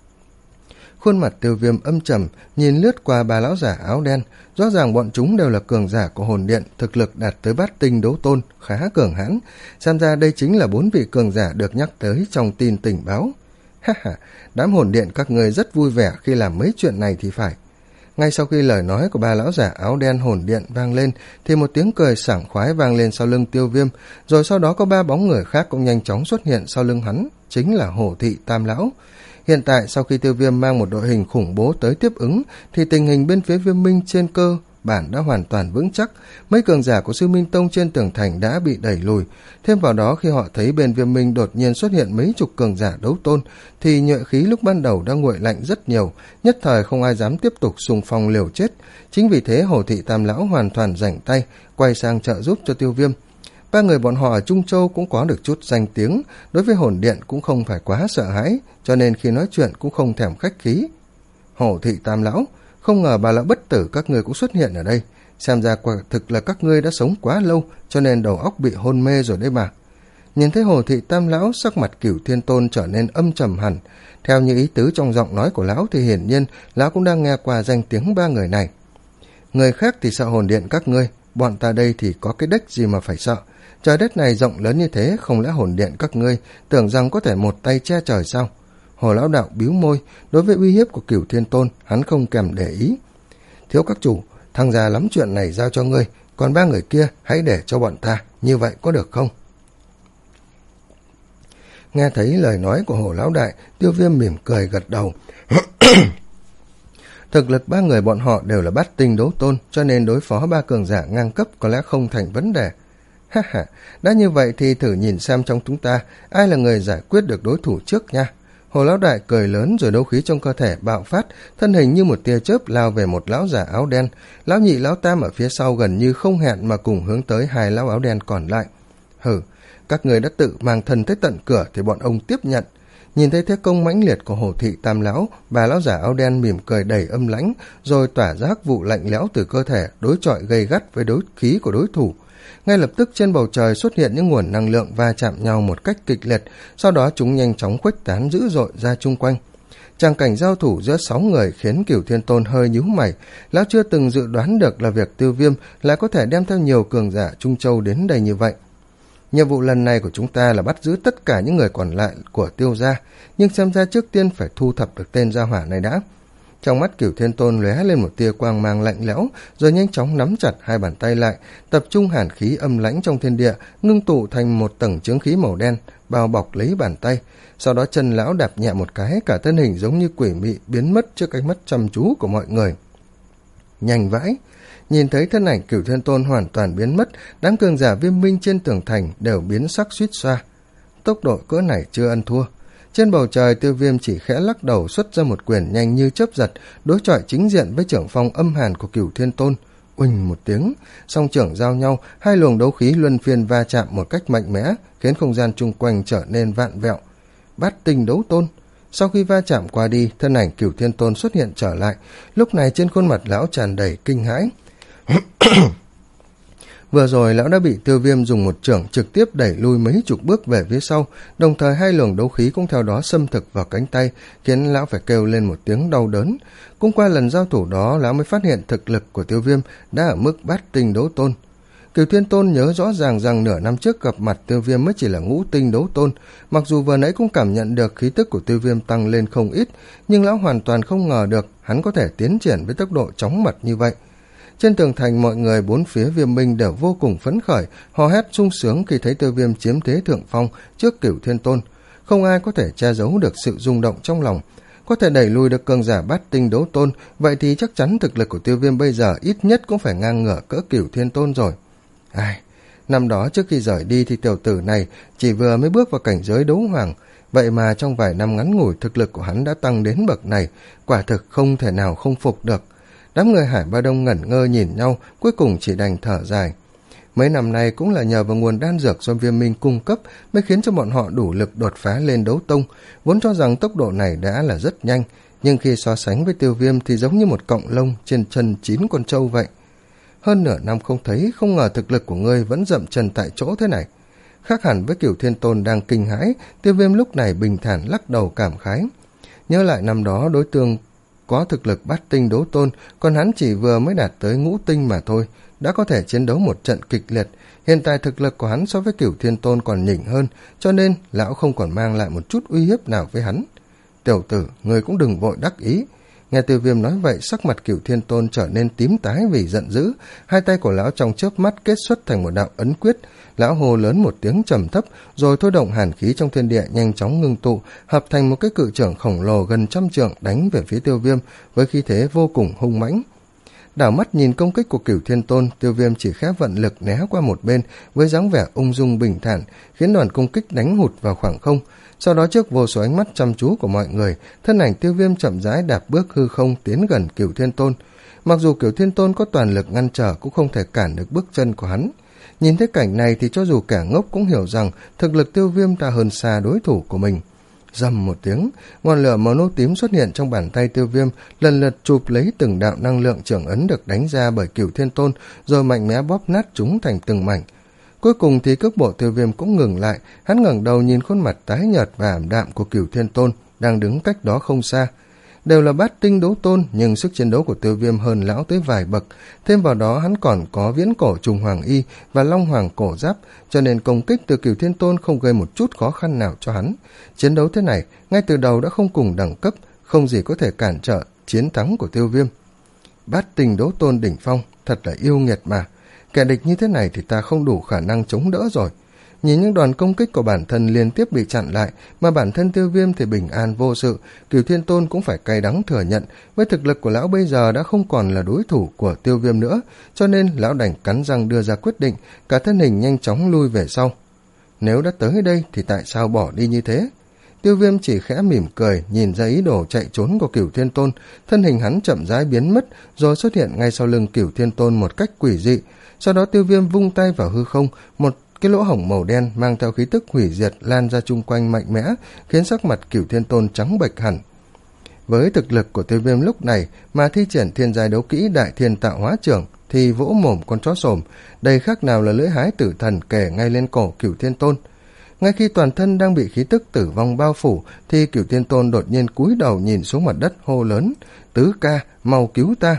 Khuôn mặt Tiêu Viêm âm trầm, nhìn lướt qua ba lão giả áo đen, rõ ràng bọn chúng đều là cường giả của hồn điện, thực lực đạt tới bát tinh đấu tôn, khá cường hãn. Xem ra đây chính là bốn vị cường giả được nhắc tới trong tin tình báo. Ha ha, đám hồn điện các người rất vui vẻ khi làm mấy chuyện này thì phải. Ngay sau khi lời nói của ba lão giả áo đen hồn điện vang lên thì một tiếng cười sảng khoái vang lên sau lưng Tiêu Viêm, rồi sau đó có ba bóng người khác cũng nhanh chóng xuất hiện sau lưng hắn, chính là Hổ Thị Tam Lão. Hiện tại sau khi Tiêu Viêm mang một đội hình khủng bố tới tiếp ứng thì tình hình bên phía Viêm Minh trên cơ bản đã hoàn toàn vững chắc, mấy cường giả của Sư Minh Tông trên tường thành đã bị đẩy lùi. Thêm vào đó khi họ thấy bên Viêm Minh đột nhiên xuất hiện mấy chục cường giả đấu tôn thì nhuệ khí lúc ban đầu đã nguội lạnh rất nhiều, nhất thời không ai dám tiếp tục xung phong liều chết. Chính vì thế Hổ Thị Tam Lão hoàn toàn rảnh tay quay sang trợ giúp cho Tiêu Viêm. Ba người bọn họ ở Trung Châu cũng có được chút danh tiếng, đối với hồn điện cũng không phải quá sợ hãi, cho nên khi nói chuyện cũng không thèm khách khí. Hổ Thị Tam Lão, không ngờ bà lão bất tử các ngươi cũng xuất hiện ở đây, xem ra quả thực là các ngươi đã sống quá lâu cho nên đầu óc bị hôn mê rồi đấy mà. Nhìn thấy Hổ Thị Tam Lão, sắc mặt Cửu Thiên Tôn trở nên âm trầm hẳn. Theo như ý tứ trong giọng nói của lão thì hiển nhiên lão cũng đang nghe qua danh tiếng ba người này. Người khác thì sợ hồn điện các ngươi, bọn ta đây thì có cái đếch gì mà phải sợ. Trời đất này rộng lớn như thế, không lẽ hồn điện các ngươi tưởng rằng có thể một tay che trời sao? Hồ lão đạo bĩu môi, đối với uy hiếp của Cửu Thiên Tôn hắn không kèm để ý. Thiếu các chủ, thằng già lắm chuyện này giao cho ngươi, còn ba người kia hãy để cho bọn ta, như vậy có được không? Nghe thấy lời nói của Hồ lão đại, Tiêu Viêm mỉm cười gật đầu. Thực lực ba người bọn họ đều là bát tinh đấu tôn, cho nên đối phó ba cường giả ngang cấp có lẽ không thành vấn đề. Ha ha, đã như vậy thì thử nhìn xem trong chúng ta ai là người giải quyết được đối thủ trước nha. Hồ lão đại cười lớn rồi đấu khí trong cơ thể bạo phát, thân hình như một tia chớp lao về một lão giả áo đen. Lão nhị lão tam ở phía sau gần như không hẹn mà cùng hướng tới hai lão áo đen còn lại. Hừ, các người đã tự mang thân tới tận cửa thì bọn ông tiếp nhận. Nhìn thấy thế công mãnh liệt của Hổ Thị Tam Lão, bà lão giả áo đen mỉm cười đầy âm lãnh, rồi tỏa ra hắc vụ lạnh lẽo từ cơ thể, đối chọi gay gắt với đấu khí của đối thủ. Ngay lập tức trên bầu trời xuất hiện những nguồn năng lượng va chạm nhau một cách kịch liệt, sau đó chúng nhanh chóng khuếch tán dữ dội ra chung quanh. Tràng cảnh giao thủ giữa sáu người khiến Cửu Thiên Tôn hơi nhíu mày, lão chưa từng dự đoán được là việc Tiêu Viêm lại có thể đem theo nhiều cường giả Trung Châu đến đây như vậy. Nhiệm vụ lần này của chúng ta là bắt giữ tất cả những người còn lại của Tiêu gia, nhưng xem ra trước tiên phải thu thập được tên gia hỏa này đã. Trong mắt Cửu Thiên Tôn lóe lên một tia quang mang lạnh lẽo, rồi nhanh chóng nắm chặt hai bàn tay lại, tập trung hàn khí âm lãnh trong thiên địa, ngưng tụ thành một tầng chướng khí màu đen, bao bọc lấy bàn tay. Sau đó chân lão đạp nhẹ một cái, cả thân hình giống như quỷ mị biến mất trước ánh mắt chăm chú của mọi người. Nhanh vãi! Nhìn thấy thân ảnh Cửu Thiên Tôn hoàn toàn biến mất, đám cường giả Viêm Minh trên tường thành đều biến sắc suýt xoa. tốc độ cỡ này chưa ăn thua. Trên bầu trời, Tiêu Viêm chỉ khẽ lắc đầu xuất ra một quyền nhanh như chớp giật, đối chọi chính diện với trưởng phong âm hàn của Cửu Thiên Tôn. Uỳnh một tiếng, song trưởng giao nhau, hai luồng đấu khí luân phiên va chạm một cách mạnh mẽ, khiến không gian chung quanh trở nên vạn vẹo. Bát tinh đấu tôn. Sau khi va chạm qua đi, thân ảnh Cửu Thiên Tôn xuất hiện trở lại. Lúc này trên khuôn mặt lão tràn đầy kinh hãi. Vừa rồi lão đã bị Tiêu Viêm dùng một chưởng trực tiếp đẩy lui mấy chục bước về phía sau, đồng thời hai luồng đấu khí cũng theo đó xâm thực vào cánh tay, khiến lão phải kêu lên một tiếng đau đớn. Cũng qua lần giao thủ đó, lão mới phát hiện thực lực của Tiêu Viêm đã ở mức bát tinh đấu tôn. Cửu Thiên Tôn nhớ rõ ràng rằng nửa năm trước gặp mặt Tiêu Viêm mới chỉ là ngũ tinh đấu tôn, mặc dù vừa nãy cũng cảm nhận được khí tức của Tiêu Viêm tăng lên không ít, nhưng lão hoàn toàn không ngờ được hắn có thể tiến triển với tốc độ chóng mặt như vậy. Trên tường thành, mọi người bốn phía Viêm Minh đều vô cùng phấn khởi, hò hét sung sướng khi thấy Tiêu Viêm chiếm thế thượng phong trước Cửu Thiên Tôn. Không ai có thể che giấu được sự rung động trong lòng. Có thể đẩy lùi được cường giả bát tinh đấu tôn, vậy thì chắc chắn thực lực của Tiêu Viêm bây giờ ít nhất cũng phải ngang ngửa cỡ Cửu Thiên Tôn rồi. Ai, năm đó trước khi rời đi thì tiểu tử này chỉ vừa mới bước vào cảnh giới đấu hoàng, vậy mà trong vài năm ngắn ngủi thực lực của hắn đã tăng đến bậc này, quả thực không thể nào không phục được. Đám người Hải Ba Đông ngẩn ngơ nhìn nhau, cuối cùng chỉ đành thở dài. Mấy năm nay cũng là nhờ vào nguồn đan dược do Viêm Minh cung cấp mới khiến cho bọn họ đủ lực đột phá lên đấu tông, vốn cho rằng tốc độ này đã là rất nhanh, nhưng khi so sánh với Tiêu Viêm thì giống như một cọng lông trên chân chín con trâu vậy. Hơn nửa năm không thấy, không ngờ thực lực của ngươi vẫn dậm chân tại chỗ thế này. Khác hẳn với Cửu Thiên Tôn đang kinh hãi, Tiêu Viêm lúc này bình thản lắc đầu cảm khái. Nhớ lại năm đó đối tượng có thực lực bát tinh đấu tôn, còn hắn chỉ vừa mới đạt tới ngũ tinh mà thôi, đã có thể chiến đấu một trận kịch liệt. Hiện tại thực lực của hắn so với Cửu Thiên Tôn còn nhỉnh hơn, cho nên lão không còn mang lại một chút uy hiếp nào với hắn. Tiểu tử, người cũng đừng vội đắc ý. Nghe Tiêu Viêm nói vậy, sắc mặt Cửu Thiên Tôn trở nên tím tái vì giận dữ, hai tay của lão trong chớp mắt kết xuất thành một đạo ấn quyết. Lão hô lớn một tiếng trầm thấp, rồi thôi động hàn khí trong thiên địa nhanh chóng ngưng tụ, hợp thành một cái cự chưởng khổng lồ gần trăm trượng đánh về phía Tiêu Viêm với khí thế vô cùng hung mãnh. Đảo mắt nhìn công kích của Cửu Thiên Tôn, Tiêu Viêm chỉ khẽ vận lực né qua một bên với dáng vẻ ung dung bình thản, khiến đoàn công kích đánh hụt vào khoảng không. Sau đó trước vô số ánh mắt chăm chú của mọi người, thân ảnh Tiêu Viêm chậm rãi đạp bước hư không tiến gần Cửu Thiên Tôn. Mặc dù Cửu Thiên Tôn có toàn lực ngăn trở cũng không thể cản được bước chân của hắn. Nhìn thấy cảnh này thì cho dù kẻ ngốc cũng hiểu rằng thực lực Tiêu Viêm ta hơn xa đối thủ của mình. Rầm một tiếng, ngọn lửa màu nâu tím xuất hiện trong bàn tay Tiêu Viêm, lần lượt chụp lấy từng đạo năng lượng trưởng ấn được đánh ra bởi Cửu Thiên Tôn, rồi mạnh mẽ bóp nát chúng thành từng mảnh. Cuối cùng thì cước bộ Tiêu Viêm cũng ngừng lại, hắn ngẩng đầu nhìn khuôn mặt tái nhợt và ảm đạm của Cửu Thiên Tôn đang đứng cách đó không xa. Đều là bát tinh đấu tôn, nhưng sức chiến đấu của Tiêu Viêm hơn lão tới vài bậc, thêm vào đó hắn còn có viễn cổ trùng hoàng y và long hoàng cổ giáp, cho nên công kích từ Cửu Thiên Tôn không gây một chút khó khăn nào cho hắn. Chiến đấu thế này ngay từ đầu đã không cùng đẳng cấp, không gì có thể cản trở chiến thắng của Tiêu Viêm. Bát tinh đấu tôn đỉnh phong, thật là yêu nghiệt mà. Kẻ địch như thế này thì ta không đủ khả năng chống đỡ rồi. Nhìn những đoàn công kích của bản thân liên tiếp bị chặn lại, mà bản thân Tiêu Viêm thì bình an vô sự, Cửu Thiên Tôn cũng phải cay đắng thừa nhận, với thực lực của lão bây giờ đã không còn là đối thủ của Tiêu Viêm nữa, cho nên lão đành cắn răng đưa ra quyết định, cả thân hình nhanh chóng lui về sau. Nếu đã tới đây thì tại sao bỏ đi như thế? Tiêu Viêm chỉ khẽ mỉm cười, nhìn ra ý đồ chạy trốn của Cửu Thiên Tôn, thân hình hắn chậm rãi biến mất, rồi xuất hiện ngay sau lưng Cửu Thiên Tôn một cách quỷ dị. Sau đó Tiêu Viêm vung tay vào hư không, một cái lỗ hổng màu đen mang theo khí tức hủy diệt lan ra chung quanh mạnh mẽ, khiến sắc mặt Cửu Thiên Tôn trắng bệch hẳn. Với thực lực của Tiêu Viêm lúc này mà thi triển thiên giai đấu kỹ Đại Thiên Tạo Hóa Trưởng thì vỗ mồm con chó sồm, đây khác nào là lưỡi hái tử thần kề ngay lên cổ Cửu Thiên Tôn. Ngay khi toàn thân đang bị khí tức tử vong bao phủ thì Cửu Thiên Tôn đột nhiên cúi đầu nhìn xuống mặt đất hô lớn: "Tứ ca, mau cứu ta!"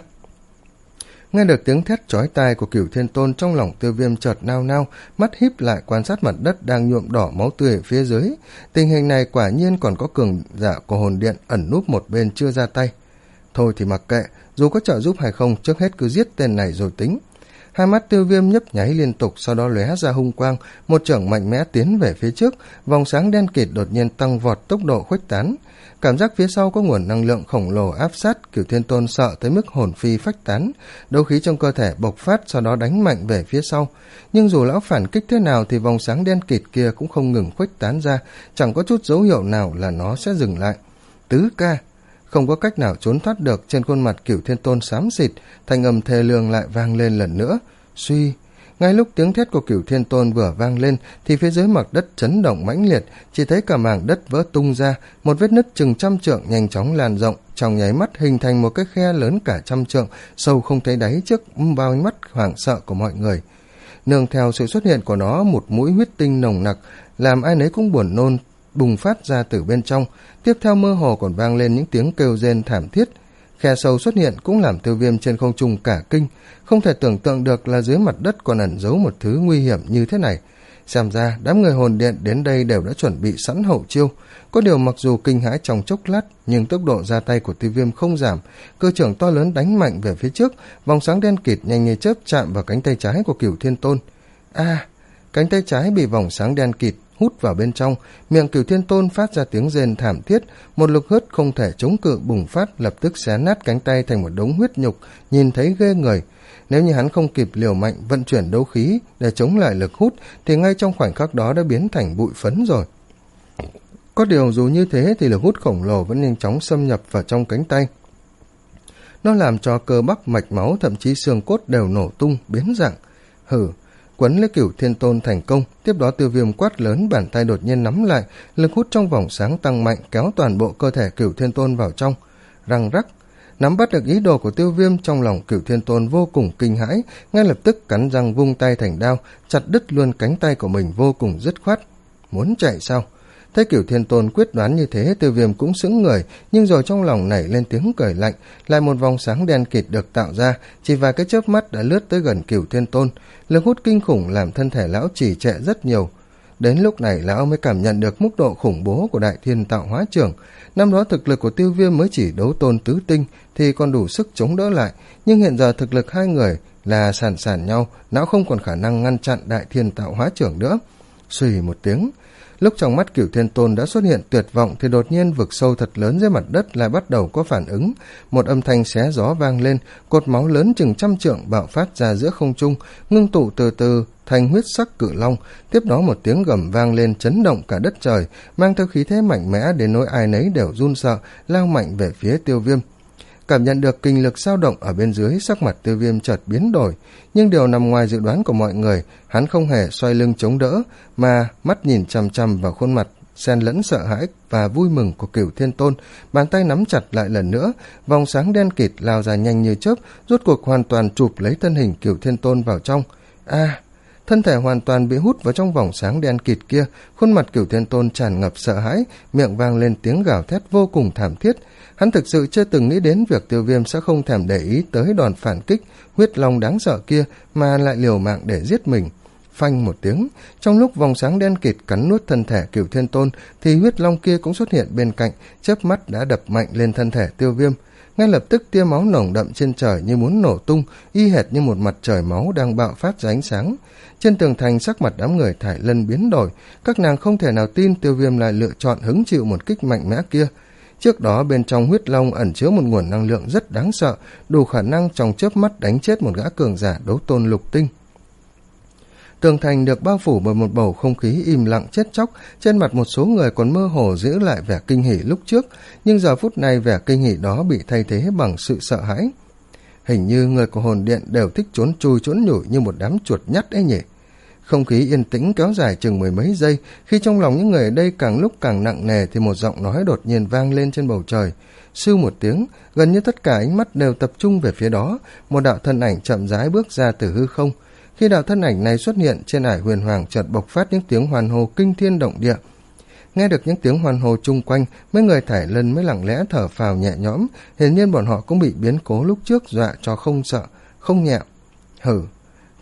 Nghe được tiếng thét chói tai của Cửu Thiên Tôn, trong lòng Tiêu Viêm chợt nao nao, mắt híp lại quan sát mặt đất đang nhuộm đỏ máu tươi ở phía dưới. Tình hình này quả nhiên còn có cường giả của hồn điện ẩn núp một bên chưa ra tay. Thôi thì mặc kệ, dù có trợ giúp hay không, trước hết cứ giết tên này rồi tính. Hai mắt Tiêu Viêm nhấp nháy liên tục, sau đó lóe ra hung quang, một chưởng mạnh mẽ tiến về phía trước, vòng sáng đen kịt đột nhiên tăng vọt tốc độ khuếch tán. Cảm giác phía sau có nguồn năng lượng khổng lồ áp sát, Cửu Thiên Tôn sợ tới mức hồn phi phách tán, đấu khí trong cơ thể bộc phát, sau đó đánh mạnh về phía sau. Nhưng dù lão phản kích thế nào thì vòng sáng đen kịt kia cũng không ngừng khuếch tán ra, chẳng có chút dấu hiệu nào là nó sẽ dừng lại. Tứ ca! Không có cách nào trốn thoát được, trên khuôn mặt Cửu Thiên Tôn xám xịt, thanh âm thê lương lại vang lên lần nữa. Suy! Ngay lúc tiếng thét của Cửu Thiên Tôn vừa vang lên thì phía dưới mặt đất chấn động mãnh liệt, chỉ thấy cả mảng đất vỡ tung ra, một vết nứt chừng trăm trượng nhanh chóng lan rộng, trong nháy mắt hình thành một cái khe lớn cả trăm trượng, sâu không thấy đáy trước bao ánh mắt hoảng sợ của mọi người. Nương theo sự xuất hiện của nó, một mũi huyết tinh nồng nặc làm ai nấy cũng buồn nôn bùng phát ra từ bên trong, tiếp theo mơ hồ còn vang lên những tiếng kêu rên thảm thiết. Khe sâu xuất hiện cũng làm Tiêu Viêm trên không trung cả kinh, không thể tưởng tượng được là dưới mặt đất còn ẩn giấu một thứ nguy hiểm như thế này. Xem ra đám người hồn điện đến đây đều đã chuẩn bị sẵn hậu chiêu. Có điều mặc dù kinh hãi trong chốc lát, nhưng tốc độ ra tay của Tiêu Viêm không giảm, cơ trưởng to lớn đánh mạnh về phía trước, vòng sáng đen kịt nhanh như chớp chạm vào cánh tay trái của Cửu Thiên Tôn. A, à, cánh tay trái bị vòng sáng đen kịt hút vào bên trong, miệng Cửu Thiên Tôn phát ra tiếng rên thảm thiết, một lực hút không thể chống cự bùng phát, lập tức xé nát cánh tay thành một đống huyết nhục, nhìn thấy ghê người. Nếu như hắn không kịp liều mạnh vận chuyển đấu khí để chống lại lực hút thì ngay trong khoảnh khắc đó đã biến thành bụi phấn rồi. Có điều dù như thế thì lực hút khổng lồ vẫn nhanh chóng xâm nhập vào trong cánh tay. Nó làm cho cơ bắp, mạch máu, thậm chí xương cốt đều nổ tung, biến dạng. Hừ, quấn lấy Cửu Thiên Tôn thành công. Tiếp đó Tiêu Viêm quát lớn, bàn tay đột nhiên nắm lại, lực hút trong vòng sáng tăng mạnh, kéo toàn bộ cơ thể Cửu Thiên Tôn vào trong. Răng rắc, nắm bắt được ý đồ của Tiêu Viêm, trong lòng Cửu Thiên Tôn vô cùng kinh hãi, ngay lập tức cắn răng vung tay thành đao, chặt đứt luôn cánh tay của mình vô cùng dứt khoát. Muốn chạy sao? Thấy Cửu Thiên Tôn quyết đoán như thế, Tiêu Viêm cũng sững người, nhưng rồi trong lòng nảy lên tiếng cười lạnh, lại một vòng sáng đen kịt được tạo ra, chỉ vài cái chớp mắt đã lướt tới gần Cửu Thiên Tôn. Lực hút kinh khủng làm thân thể lão trì trệ rất nhiều. Đến lúc này lão mới cảm nhận được mức độ khủng bố của Đại Thiên Tạo Hóa Trưởng. Năm đó thực lực của Tiêu Viêm mới chỉ đấu tôn tứ tinh thì còn đủ sức chống đỡ lại, nhưng hiện giờ thực lực hai người là sàn sàn nhau, lão không còn khả năng ngăn chặn Đại Thiên Tạo Hóa Trưởng nữa. Xùy một tiếng, lúc trong mắt Cửu Thiên Tôn đã xuất hiện tuyệt vọng thì đột nhiên vực sâu thật lớn dưới mặt đất lại bắt đầu có phản ứng. Một âm thanh xé gió vang lên, cột máu lớn chừng trăm trượng bạo phát ra giữa không trung, ngưng tụ từ từ thành huyết sắc cự long. Tiếp đó một tiếng gầm vang lên chấn động cả đất trời, mang theo khí thế mạnh mẽ đến nỗi ai nấy đều run sợ, lao mạnh về phía Tiêu Viêm. Cảm nhận được kinh lực dao động ở bên dưới, sắc mặt Tiêu Viêm chợt biến đổi, nhưng điều nằm ngoài dự đoán của mọi người, hắn không hề xoay lưng chống đỡ, mà mắt nhìn chằm chằm vào khuôn mặt xen lẫn sợ hãi và vui mừng của Cửu Thiên Tôn, bàn tay nắm chặt lại lần nữa, vòng sáng đen kịt lao ra nhanh như chớp, rốt cuộc hoàn toàn chụp lấy thân hình Cửu Thiên Tôn vào trong. A, à, thân thể hoàn toàn bị hút vào trong vòng sáng đen kịt kia, khuôn mặt Cửu Thiên Tôn tràn ngập sợ hãi, miệng vang lên tiếng gào thét vô cùng thảm thiết. Hắn thực sự chưa từng nghĩ đến việc Tiêu Viêm sẽ không thèm để ý tới đòn phản kích huyết long đáng sợ kia mà lại liều mạng để giết mình. Phanh một tiếng, trong lúc vòng sáng đen kịt cắn nuốt thân thể Cửu Thiên Tôn thì huyết long kia cũng xuất hiện bên cạnh, chớp mắt đã đập mạnh lên thân thể Tiêu Viêm. Ngay lập tức tia máu nồng đậm trên trời như muốn nổ tung, y hệt như một mặt trời máu đang bạo phát ra ánh sáng. Trên tường thành sắc mặt đám người Thải Lân biến đổi, các nàng không thể nào tin Tiêu Viêm lại lựa chọn hứng chịu một kích mạnh mẽ kia. Trước đó bên trong huyết long ẩn chứa một nguồn năng lượng rất đáng sợ, đủ khả năng trong chớp mắt đánh chết một gã cường giả đấu tôn lục tinh. Tường thành được bao phủ bởi một bầu không khí im lặng chết chóc, trên mặt một số người còn mơ hồ giữ lại vẻ kinh hỉ lúc trước, nhưng giờ phút này vẻ kinh hỉ đó bị thay thế bằng sự sợ hãi. Hình như người của hồn điện đều thích trốn chui trốn nhủi như một đám chuột nhắt ấy nhỉ. Không khí yên tĩnh kéo dài chừng mười mấy giây, khi trong lòng những người ở đây càng lúc càng nặng nề thì một giọng nói đột nhiên vang lên trên bầu trời. Sưu một tiếng, gần như tất cả ánh mắt đều tập trung về phía đó, một đạo thân ảnh chậm rãi bước ra từ hư không. Khi đạo thân ảnh này xuất hiện, trên ải huyền hoàng chợt bộc phát những tiếng hoàn hồ kinh thiên động địa. Nghe được những tiếng hoàn hồ chung quanh, mấy người Thải Lân mới lặng lẽ thở phào nhẹ nhõm, hiển nhiên bọn họ cũng bị biến cố lúc trước dọa cho không sợ, không nhẹ. Hử,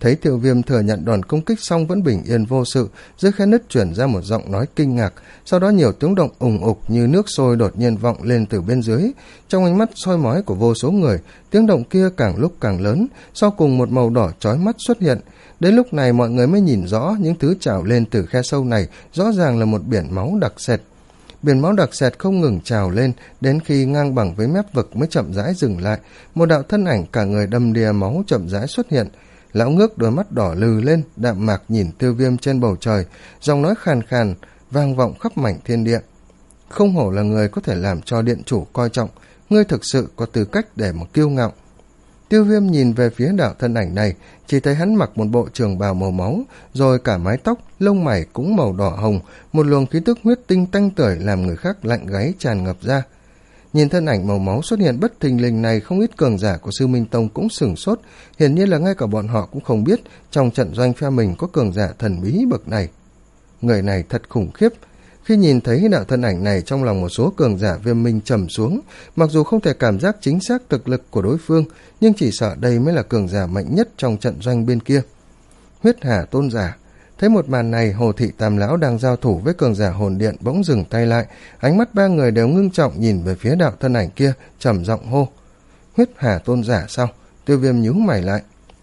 Thấy Tiêu Viêm thừa nhận đòn công kích xong vẫn bình yên vô sự, dưới khe nứt chuyển ra một giọng nói kinh ngạc, sau đó nhiều tiếng động ùng ục như nước sôi đột nhiên vọng lên từ bên dưới. Trong ánh mắt soi mói của vô số người, tiếng động kia càng lúc càng lớn, sau cùng một màu đỏ chói mắt xuất hiện. Đến lúc này mọi người mới nhìn rõ những thứ trào lên từ khe sâu này rõ ràng là một biển máu đặc sệt. Biển máu đặc sệt không ngừng trào lên, đến khi ngang bằng với mép vực mới chậm rãi dừng lại. Một đạo thân ảnh cả người đầm đìa máu chậm rãi xuất hiện. Lão ngước đôi mắt đỏ lừ lên, đạm mạc nhìn Tiêu Viêm trên bầu trời, giọng nói khàn khàn vang vọng khắp mảnh thiên địa. Không hổ là người có thể làm cho điện chủ coi trọng, ngươi thực sự có tư cách để mà kiêu ngạo. Tiêu Viêm nhìn về phía đạo thân ảnh này, chỉ thấy hắn mặc một bộ trường bào màu máu, rồi cả mái tóc, lông mày cũng màu đỏ hồng, một luồng khí tức huyết tinh tanh tưởi làm người khác lạnh gáy tràn ngập ra. Nhìn thân ảnh màu máu xuất hiện bất thình lình này, không ít cường giả của Sư Minh Tông cũng sửng sốt, hiển nhiên là ngay cả bọn họ cũng không biết trong trận doanh phe mình có cường giả thần bí bậc này. Người này thật khủng khiếp. Khi nhìn thấy đạo thân ảnh này, trong lòng một số cường giả Viêm Minh trầm xuống, mặc dù không thể cảm giác chính xác thực lực của đối phương, nhưng chỉ sợ đây mới là cường giả mạnh nhất trong trận doanh bên kia. Huyết Hà tôn giả. Thấy một màn này, Hồ Thị Tam Lão đang giao thủ với cường giả hồn điện bỗng dừng tay lại, ánh mắt ba người đều ngưng trọng nhìn về phía đạo thân ảnh kia, trầm giọng hô: Huyết Hà tôn giả sao? Tiêu Viêm nhíu mày lại.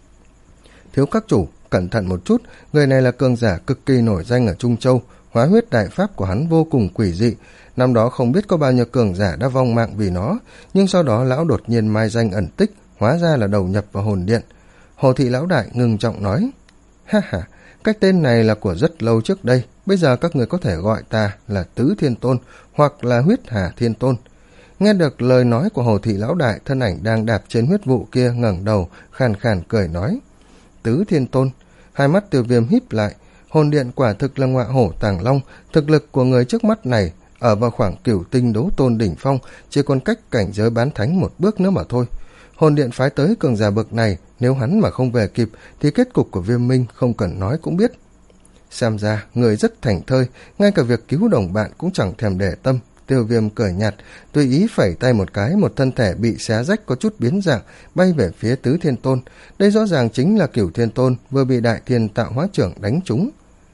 Thiếu các chủ, cẩn thận một chút, người này là cường giả cực kỳ nổi danh ở Trung Châu, hóa huyết đại pháp của hắn vô cùng quỷ dị, năm đó không biết có bao nhiêu cường giả đã vong mạng vì nó, nhưng sau đó lão đột nhiên mai danh ẩn tích, hóa ra là đầu nhập vào hồn điện. Hồ Thị Lão đại ngưng trọng nói: Ha ha, cái tên này là của rất lâu trước đây, bây giờ các người có thể gọi ta là Tứ Thiên Tôn hoặc là Huyết Hà Thiên Tôn. Nghe được lời nói của Hồ Thị Lão đại, thân ảnh đang đạp trên huyết vụ kia ngẩng đầu, khàn khàn cười nói: Tứ Thiên Tôn. Hai mắt Tiêu Viêm híp lại, hồn điện quả thực là ngọa hổ tàng long, thực lực của người trước mắt này ở vào khoảng cửu tinh đấu tôn đỉnh phong, chỉ còn cách cảnh giới bán thánh một bước nữa mà thôi. Hồn điện phái tới cường giả bậc này, nếu hắn mà không về kịp thì kết cục của Viêm Minh không cần nói cũng biết. Xem ra người rất thảnh thơi, ngay cả việc cứu đồng bạn cũng chẳng thèm để tâm. Tiêu Viêm cười nhạt, tùy ý phẩy tay một cái, một thân thể bị xé rách có chút biến dạng bay về phía Tứ Thiên Tôn. Đây rõ ràng chính là Cửu Thiên Tôn vừa bị Đại Thiên Tạo Hóa Trưởng đánh trúng.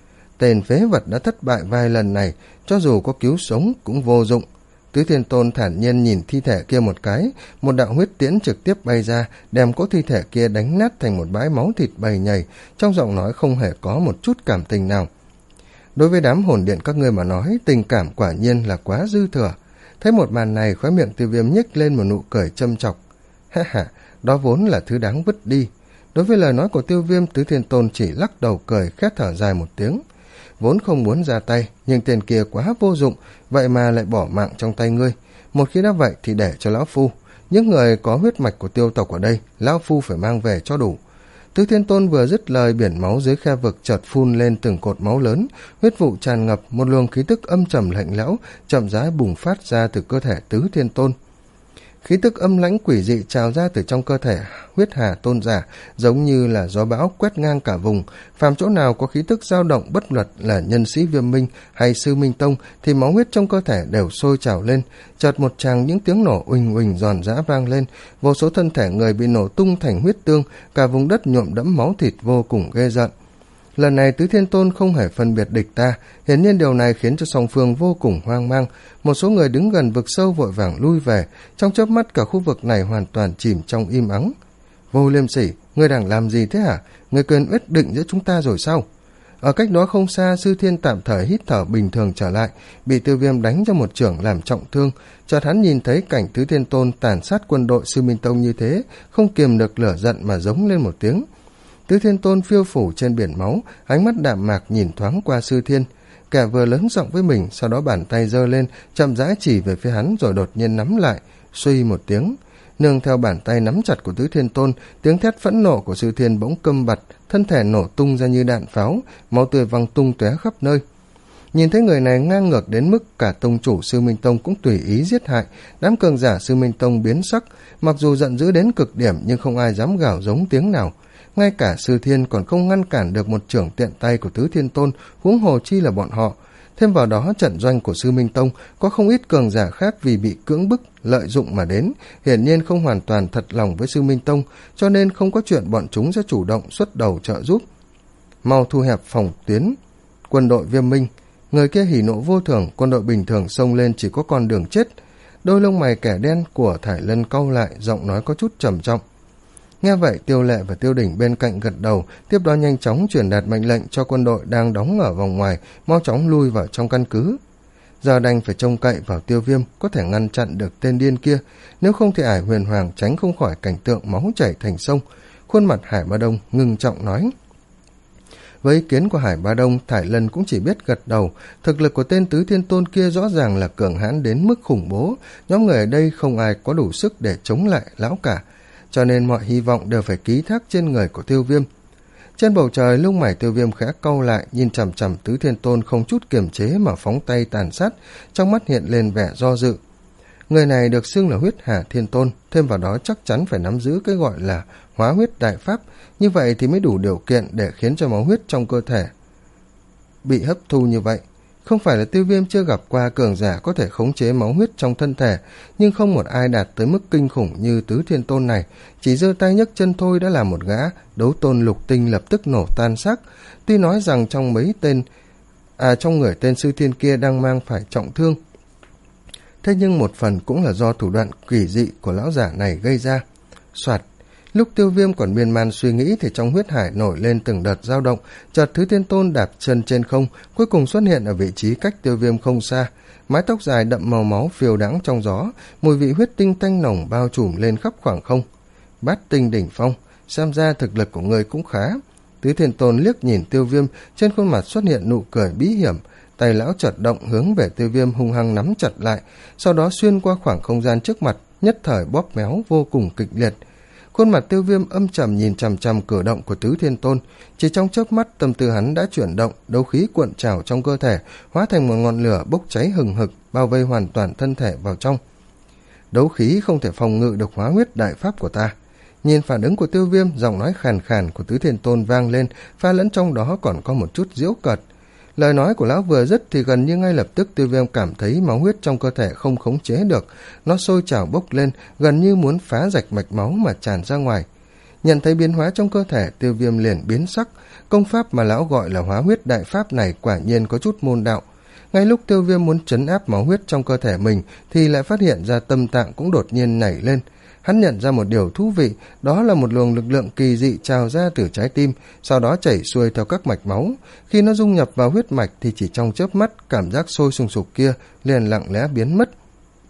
Tên phế vật đã thất bại vài lần này, cho dù có cứu sống cũng vô dụng. Tứ Thiên Tôn thản nhiên nhìn thi thể kia một cái, một đạo huyết tiễn trực tiếp bay ra, đem cỗ thi thể kia đánh nát thành một bãi máu thịt bầy nhầy, trong giọng nói không hề có một chút cảm tình nào. Đối với đám hồn điện các ngươi mà nói, tình cảm quả nhiên là quá dư thừa. Thấy một màn này, khóe miệng Tiêu Viêm nhếch lên một nụ cười châm chọc. Ha ha, đó vốn là thứ đáng vứt đi. Đối với lời nói của Tiêu Viêm, Tứ Thiên Tôn chỉ lắc đầu cười khét thở dài một tiếng. Vốn không muốn ra tay, nhưng tên kia quá vô dụng, vậy mà lại bỏ mạng trong tay ngươi. Một khi đã vậy thì để cho lão phu, những người có huyết mạch của tiêu tộc ở đây, lão phu phải mang về cho đủ. Tứ Thiên Tôn vừa dứt lời, biển máu dưới khe vực chợt phun lên từng cột máu lớn, huyết vụ tràn ngập, một luồng khí tức âm trầm lạnh lẽo chậm rãi bùng phát ra từ cơ thể Tứ Thiên Tôn. Khí tức âm lãnh quỷ dị trào ra từ trong cơ thể Huyết Hà tôn giả, giống như là gió bão quét ngang cả vùng. Phàm chỗ nào có khí tức dao động bất luật, là nhân sĩ Viêm Minh hay Sư Minh Tông, thì máu huyết trong cơ thể đều sôi trào lên. Chợt một tràng những tiếng nổ uỳnh uỳnh giòn giã vang lên, vô số thân thể người bị nổ tung thành huyết tương, cả vùng đất nhuộm đẫm máu thịt vô cùng ghê rợn. Lần này Tứ Thiên Tôn không hề phân biệt địch ta, hiển nhiên điều này khiến cho song phương vô cùng hoang mang. Một số người đứng gần vực sâu vội vàng lui về, trong chớp mắt cả khu vực này hoàn toàn chìm trong im ắng. Vô Liêm Sỉ, ngươi đang làm gì thế hả? Ngươi quên quyết định giữa chúng ta rồi sao? Ở cách đó không xa, Sư Thiên tạm thời hít thở bình thường trở lại, bị Tiêu Viêm đánh cho một chưởng làm trọng thương. Chợt hắn nhìn thấy cảnh Tứ Thiên Tôn tàn sát quân đội Sư Minh Tông như thế, không kiềm được lửa giận mà giống lên một tiếng. Tứ Thiên Tôn phiêu phủ trên biển máu, ánh mắt đạm mạc nhìn thoáng qua Sư Thiên. Kẻ vừa lớn giọng với mình, sau đó bàn tay giơ lên, chậm rãi chỉ về phía hắn rồi đột nhiên nắm lại, suy một tiếng. Nương theo bàn tay nắm chặt của Tứ Thiên Tôn, tiếng thét phẫn nộ của Sư Thiên bỗng câm bặt, thân thể nổ tung ra như đạn pháo, máu tươi văng tung tóe khắp nơi. Nhìn thấy người này ngang ngược đến mức cả tông chủ Sư Minh Tông cũng tùy ý giết hại, đám cường giả Sư Minh Tông biến sắc, mặc dù giận dữ đến cực điểm nhưng không ai dám gào giống tiếng nào. Ngay cả Sư Thiên còn không ngăn cản được một chưởng tiện tay của Tứ Thiên Tôn, huống hồ chi là bọn họ. Thêm vào đó, trận doanh của Sư Minh Tông có không ít cường giả khác vì bị cưỡng bức, lợi dụng mà đến, hiển nhiên không hoàn toàn thật lòng với Sư Minh Tông, cho nên không có chuyện bọn chúng sẽ chủ động xuất đầu trợ giúp. Mau thu hẹp phòng tuyến quân đội Viêm Minh. Người kia hỉ nộ vô thường, quân đội bình thường xông lên chỉ có con đường chết. Đôi lông mày kẻ đen của Thải Lân cau lại, giọng nói có chút trầm trọng. Nghe vậy, Tiêu Lệ và Tiêu Đỉnh bên cạnh gật đầu, tiếp đó nhanh chóng truyền đạt mệnh lệnh cho quân đội đang đóng ở vòng ngoài mau chóng lui vào trong căn cứ. Giờ đành phải trông cậy vào Tiêu Viêm có thể ngăn chặn được tên điên kia, nếu không thì Ải Huyền Hoàng tránh không khỏi cảnh tượng máu chảy thành sông. Khuôn mặt Hải Ba Đông ngưng trọng nói. Với ý kiến của Hải Ba Đông, Thải Lân cũng chỉ biết gật đầu. Thực lực của tên Tứ Thiên Tôn kia rõ ràng là cường hãn đến mức khủng bố, nhóm người ở đây không ai có đủ sức để chống lại lão cả, cho nên mọi hy vọng đều phải ký thác trên người của Tiêu Viêm. Trên bầu trời, lông mày Tiêu Viêm khẽ cau lại, nhìn chằm chằm Tứ Thiên Tôn không chút kiềm chế mà phóng tay tàn sát, trong mắt hiện lên vẻ do dự. Người này được xưng là Huyết Hà Thiên Tôn, thêm vào đó chắc chắn phải nắm giữ cái gọi là hóa huyết đại pháp, như vậy thì mới đủ điều kiện để khiến cho máu huyết trong cơ thể bị hấp thu như vậy. Không phải là Tiêu Viêm chưa gặp qua cường giả có thể khống chế máu huyết trong thân thể, nhưng không một ai đạt tới mức kinh khủng như Tứ Thiên Tôn này, chỉ giơ tay nhấc chân thôi đã là một gã đấu tôn lục tinh lập tức nổ tan xác. Tuy nói rằng trong mấy tên à trong người tên sư thiên kia đang mang phải trọng thương, thế nhưng một phần cũng là do thủ đoạn quỷ dị của lão giả này gây ra. Soạt, lúc Tiêu Viêm còn miên man suy nghĩ thì trong huyết hải nổi lên từng đợt dao động, chợt Thứ Thiên Tôn đạp chân trên không, cuối cùng xuất hiện ở vị trí cách Tiêu Viêm không xa. Mái tóc dài đậm màu máu phiêu đãng trong gió, mùi vị huyết tinh tanh nồng bao trùm lên khắp khoảng không. Bát tinh đỉnh phong, xem ra thực lực của người cũng khá. Tứ Thiên Tôn liếc nhìn Tiêu Viêm, trên khuôn mặt xuất hiện nụ cười bí hiểm. Tay lão chợt động hướng về Tiêu Viêm hung hăng nắm chặt lại, sau đó xuyên qua khoảng không gian trước mặt, nhất thời bóp méo vô cùng kịch liệt. Khuôn mặt Tiêu Viêm âm trầm nhìn chằm chằm cử động của Tứ Thiên Tôn, chỉ trong chớp mắt tâm tư hắn đã chuyển động, đấu khí cuộn trào trong cơ thể, hóa thành một ngọn lửa bốc cháy hừng hực, bao vây hoàn toàn thân thể vào trong. Đấu khí không thể phòng ngự được hóa huyết đại pháp của ta. Nhìn phản ứng của Tiêu Viêm, giọng nói khàn khàn của Tứ Thiên Tôn vang lên, pha lẫn trong đó còn có một chút giễu cợt. Lời nói của lão vừa dứt thì gần như ngay lập tức Tiêu Viêm cảm thấy máu huyết trong cơ thể không khống chế được, nó sôi trào bốc lên, gần như muốn phá rạch mạch máu mà tràn ra ngoài. Nhận thấy biến hóa trong cơ thể, Tiêu Viêm liền biến sắc. Công pháp mà lão gọi là hóa huyết đại pháp này quả nhiên có chút môn đạo. Ngay lúc Tiêu Viêm muốn trấn áp máu huyết trong cơ thể mình thì lại phát hiện ra tâm tạng cũng đột nhiên nảy lên. Hắn nhận ra một điều thú vị, đó là một luồng lực lượng kỳ dị trào ra từ trái tim, sau đó chảy xuôi theo các mạch máu. Khi nó dung nhập vào huyết mạch thì chỉ trong chớp mắt, cảm giác sôi sùng sục kia liền lặng lẽ biến mất.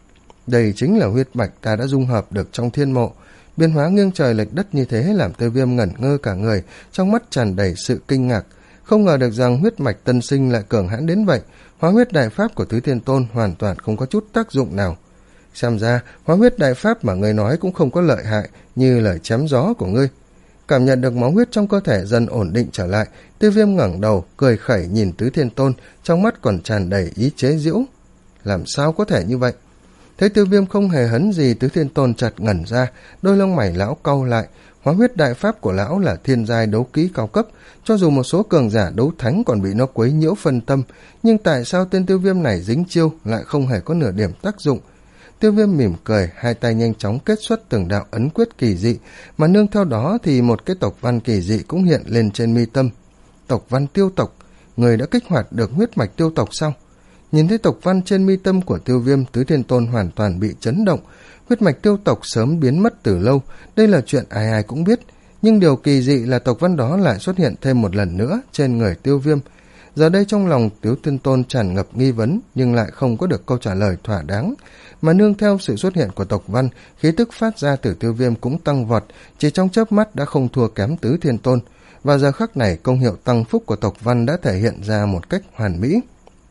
Đây chính là huyết mạch ta đã dung hợp được trong thiên mộ. Biến hóa nghiêng trời lệch đất như thế làm Tiêu Viêm ngẩn ngơ cả người, trong mắt tràn đầy sự kinh ngạc. Không ngờ được rằng huyết mạch tân sinh lại cường hãn đến vậy. Hóa huyết đại pháp của Tứ Thiên Tôn hoàn toàn không có chút tác dụng nào. Xem ra hóa huyết đại pháp mà ngươi nói cũng không có lợi hại như lời chém gió của ngươi. Cảm nhận được máu huyết trong cơ thể dần ổn định trở lại, Tiêu Viêm ngẩng đầu cười khẩy nhìn Tứ Thiên Tôn, trong mắt còn tràn đầy ý chế giễu. Làm sao có thể như vậy? Thấy Tiêu Viêm không hề hấn gì, Tứ Thiên Tôn chợt ngẩn ra, đôi lông mày lão cau lại. Hóa huyết đại pháp của lão là thiên giai đấu kỹ cao cấp, cho dù một số cường giả đấu thánh còn bị nó quấy nhiễu phân tâm, nhưng tại sao tên Tiêu Viêm này dính chiêu lại không hề có nửa điểm tác dụng? Tiêu Viêm mỉm cười, hai tay nhanh chóng kết xuất từng đạo ấn quyết kỳ dị, mà nương theo đó thì một cái tộc văn kỳ dị cũng hiện lên trên mi tâm. Tộc văn tiêu tộc, người đã kích hoạt được huyết mạch tiêu tộc sao? Nhìn thấy tộc văn trên mi tâm của Tiêu Viêm, Tứ Thiên Tôn hoàn toàn bị chấn động. Huyết mạch tiêu tộc sớm biến mất từ lâu, đây là chuyện ai ai cũng biết, nhưng điều kỳ dị là tộc văn đó lại xuất hiện thêm một lần nữa trên người Tiêu Viêm. Giờ đây trong lòng Tứ Thiên Tôn tràn ngập nghi vấn, nhưng lại không có được câu trả lời thỏa đáng. Mà nương theo sự xuất hiện của tộc văn, khí tức phát ra từ Tiêu Viêm cũng tăng vọt, chỉ trong chớp mắt đã không thua kém Tứ Thiên Tôn. Và giờ khắc này, công hiệu tăng phúc của tộc văn đã thể hiện ra một cách hoàn mỹ.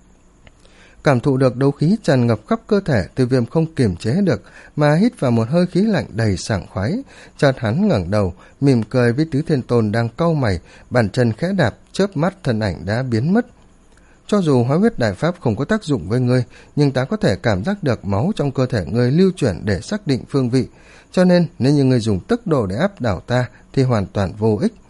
Cảm thụ được đấu khí tràn ngập khắp cơ thể, Tiêu Viêm không kiềm chế được mà hít vào một hơi khí lạnh đầy sảng khoái. Chợt hắn ngẩng đầu, mỉm cười với Tứ Thiên Tôn đang cau mày, bàn chân khẽ đạp, chớp mắt thân ảnh đã biến mất. Cho dù hóa huyết đại pháp không có tác dụng với ngươi, nhưng ta có thể cảm giác được máu trong cơ thể ngươi lưu chuyển để xác định phương vị, cho nên nếu như ngươi dùng tốc độ để áp đảo ta thì hoàn toàn vô ích.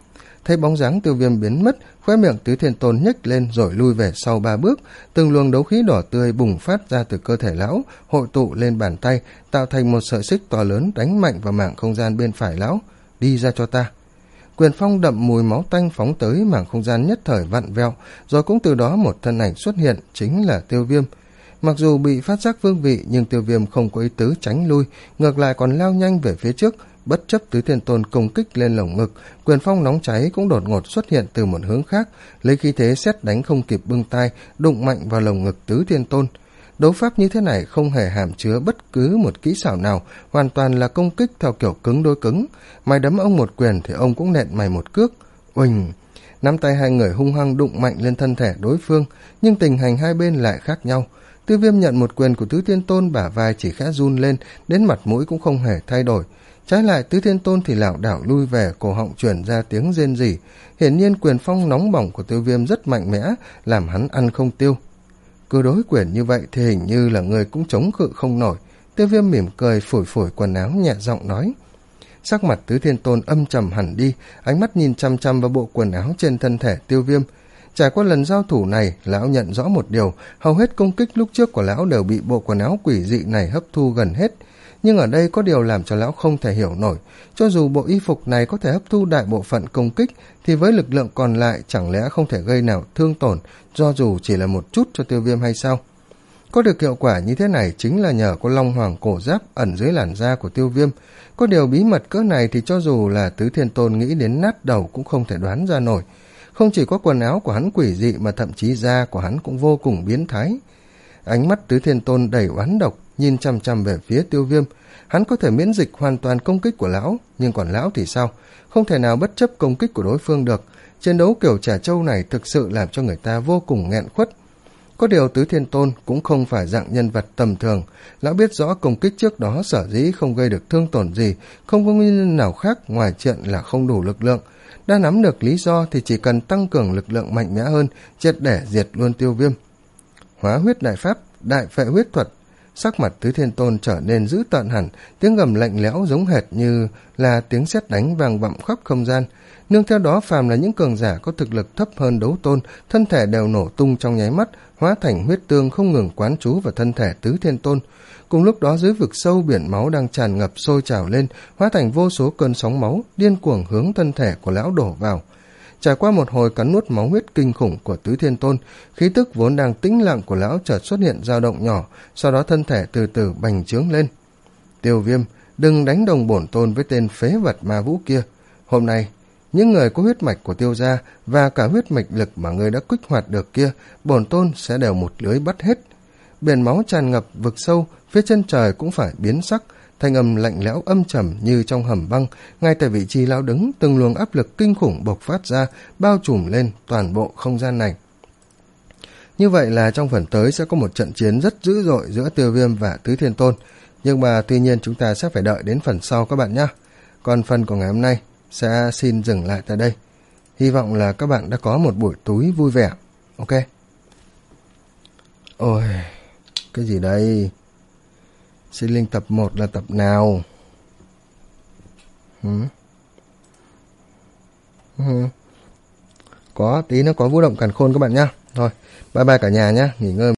Thấy bóng dáng Tiêu Viêm biến mất, khóe miệng Tứ Thiên Tôn nhếch lên rồi lui về sau ba bước, từng luồng đấu khí đỏ tươi bùng phát ra từ cơ thể lão, hội tụ lên bàn tay, tạo thành một sợi xích to lớn đánh mạnh vào mảng không gian bên phải lão. Đi ra cho ta. Quyền phong đậm mùi máu tanh phóng tới, mảng không gian nhất thời vặn vẹo, rồi cũng từ đó một thân ảnh xuất hiện, chính là Tiêu Viêm. Mặc dù bị phát giác vương vị, nhưng Tiêu Viêm không có ý tứ tránh lui, ngược lại còn lao nhanh về phía trước, bất chấp Tứ Thiên Tôn công kích lên lồng ngực. Quyền phong nóng cháy cũng đột ngột xuất hiện từ một hướng khác, lấy khí thế sét đánh không kịp bưng tai, đụng mạnh vào lồng ngực Tứ Thiên Tôn. Đấu pháp như thế này không hề hàm chứa bất cứ một kỹ xảo nào, hoàn toàn là công kích theo kiểu cứng đối cứng. Mày đấm ông một quyền thì ông cũng nện mày một cước. Uỳnh! Nắm tay hai người hung hăng đụng mạnh lên thân thể đối phương, nhưng tình hình hai bên lại khác nhau. Tiêu Viêm nhận một quyền của Tứ Thiên Tôn, bả vai chỉ khẽ run lên, đến mặt mũi cũng không hề thay đổi. Trái lại Tứ Thiên Tôn thì lảo đảo lui về, cổ họng truyền ra tiếng rên rỉ. Hiển nhiên quyền phong nóng bỏng của Tiêu Viêm rất mạnh mẽ, làm hắn ăn không tiêu. Cứ đối quyền như vậy thì hình như là người cũng chống cự không nổi. Tiêu Viêm mỉm cười phủi phủi quần áo nhẹ giọng nói. Sắc mặt Tứ Thiên Tôn âm trầm hẳn đi, ánh mắt nhìn chăm chăm vào bộ quần áo trên thân thể Tiêu Viêm. Trải qua lần giao thủ này, lão nhận rõ một điều, hầu hết công kích lúc trước của lão đều bị bộ quần áo quỷ dị này hấp thu gần hết. Nhưng ở đây có điều làm cho lão không thể hiểu nổi, cho dù bộ y phục này có thể hấp thu đại bộ phận công kích, thì với lực lượng còn lại chẳng lẽ không thể gây nào thương tổn, do dù chỉ là một chút cho Tiêu Viêm hay sao? Có được hiệu quả như thế này chính là nhờ có Long Hoàng cổ giáp ẩn dưới làn da của Tiêu Viêm. Có điều bí mật cỡ này thì cho dù là Tứ Thiên Tôn nghĩ đến nát đầu cũng không thể đoán ra nổi. Không chỉ có quần áo của hắn quỷ dị mà thậm chí da của hắn cũng vô cùng biến thái. Ánh mắt Tứ Thiên Tôn đầy oán độc, nhìn chăm chăm về phía Tiêu Viêm. Hắn có thể miễn dịch hoàn toàn công kích của lão, nhưng còn lão thì sao? Không thể nào bất chấp công kích của đối phương được. Chiến đấu kiểu trà trâu này thực sự làm cho người ta vô cùng nghẹn khuất. Có điều Tứ Thiên Tôn cũng không phải dạng nhân vật tầm thường. Lão biết rõ công kích trước đó sở dĩ không gây được thương tổn gì, không có nguyên nhân nào khác ngoài chuyện là không đủ lực lượng. Đã nắm được lý do thì chỉ cần tăng cường lực lượng mạnh mẽ hơn, triệt để diệt luôn Tiêu Viêm. Hóa huyết đại pháp, đại phệ huyết thuật. Sắc mặt Tứ Thiên Tôn trở nên dữ tợn hẳn, tiếng gầm lạnh lẽo giống hệt như là tiếng sét đánh vang vọng khắp không gian. Nương theo đó, phàm là những cường giả có thực lực thấp hơn đấu tôn, thân thể đều nổ tung trong nháy mắt, hóa thành huyết tương không ngừng quán trú vào thân thể Tứ Thiên Tôn. Cùng lúc đó, dưới vực sâu biển máu đang tràn ngập sôi trào lên, hóa thành vô số cơn sóng máu điên cuồng hướng thân thể của lão đổ vào. Trải qua một hồi cắn nuốt máu huyết kinh khủng của Tứ Thiên Tôn, khí tức vốn đang tĩnh lặng của lão chợt xuất hiện dao động nhỏ, sau đó thân thể từ từ bành trướng lên. Tiêu Viêm, đừng đánh đồng bổn tôn với tên phế vật ma vũ kia. Hôm nay, những người có huyết mạch của Tiêu gia và cả huyết mạch lực mà người đã kích hoạt được kia, bổn tôn sẽ đều một lưới bắt hết. Biển máu tràn ngập vực sâu, phía chân trời cũng phải biến sắc, thanh âm lạnh lẽo âm trầm như trong hầm băng. Ngay tại vị trí lão đứng, từng luồng áp lực kinh khủng bộc phát ra, bao trùm lên toàn bộ không gian này. Như vậy là trong phần tới sẽ có một trận chiến rất dữ dội giữa Tiêu Viêm và Tứ Thiên Tôn, nhưng mà tuy nhiên chúng ta sẽ phải đợi đến phần sau các bạn nhé. Còn phần của ngày hôm nay sẽ xin dừng lại tại đây. Hy vọng là các bạn đã có một buổi tối vui vẻ. Ok. Ôi, cái gì đây? Xin Linh tập một là tập nào? Ừ. Ừ. Có, tí nữa có vũ động càn khôn các bạn nhá. Thôi, bye bye cả nhà nhá, nghỉ ngơi.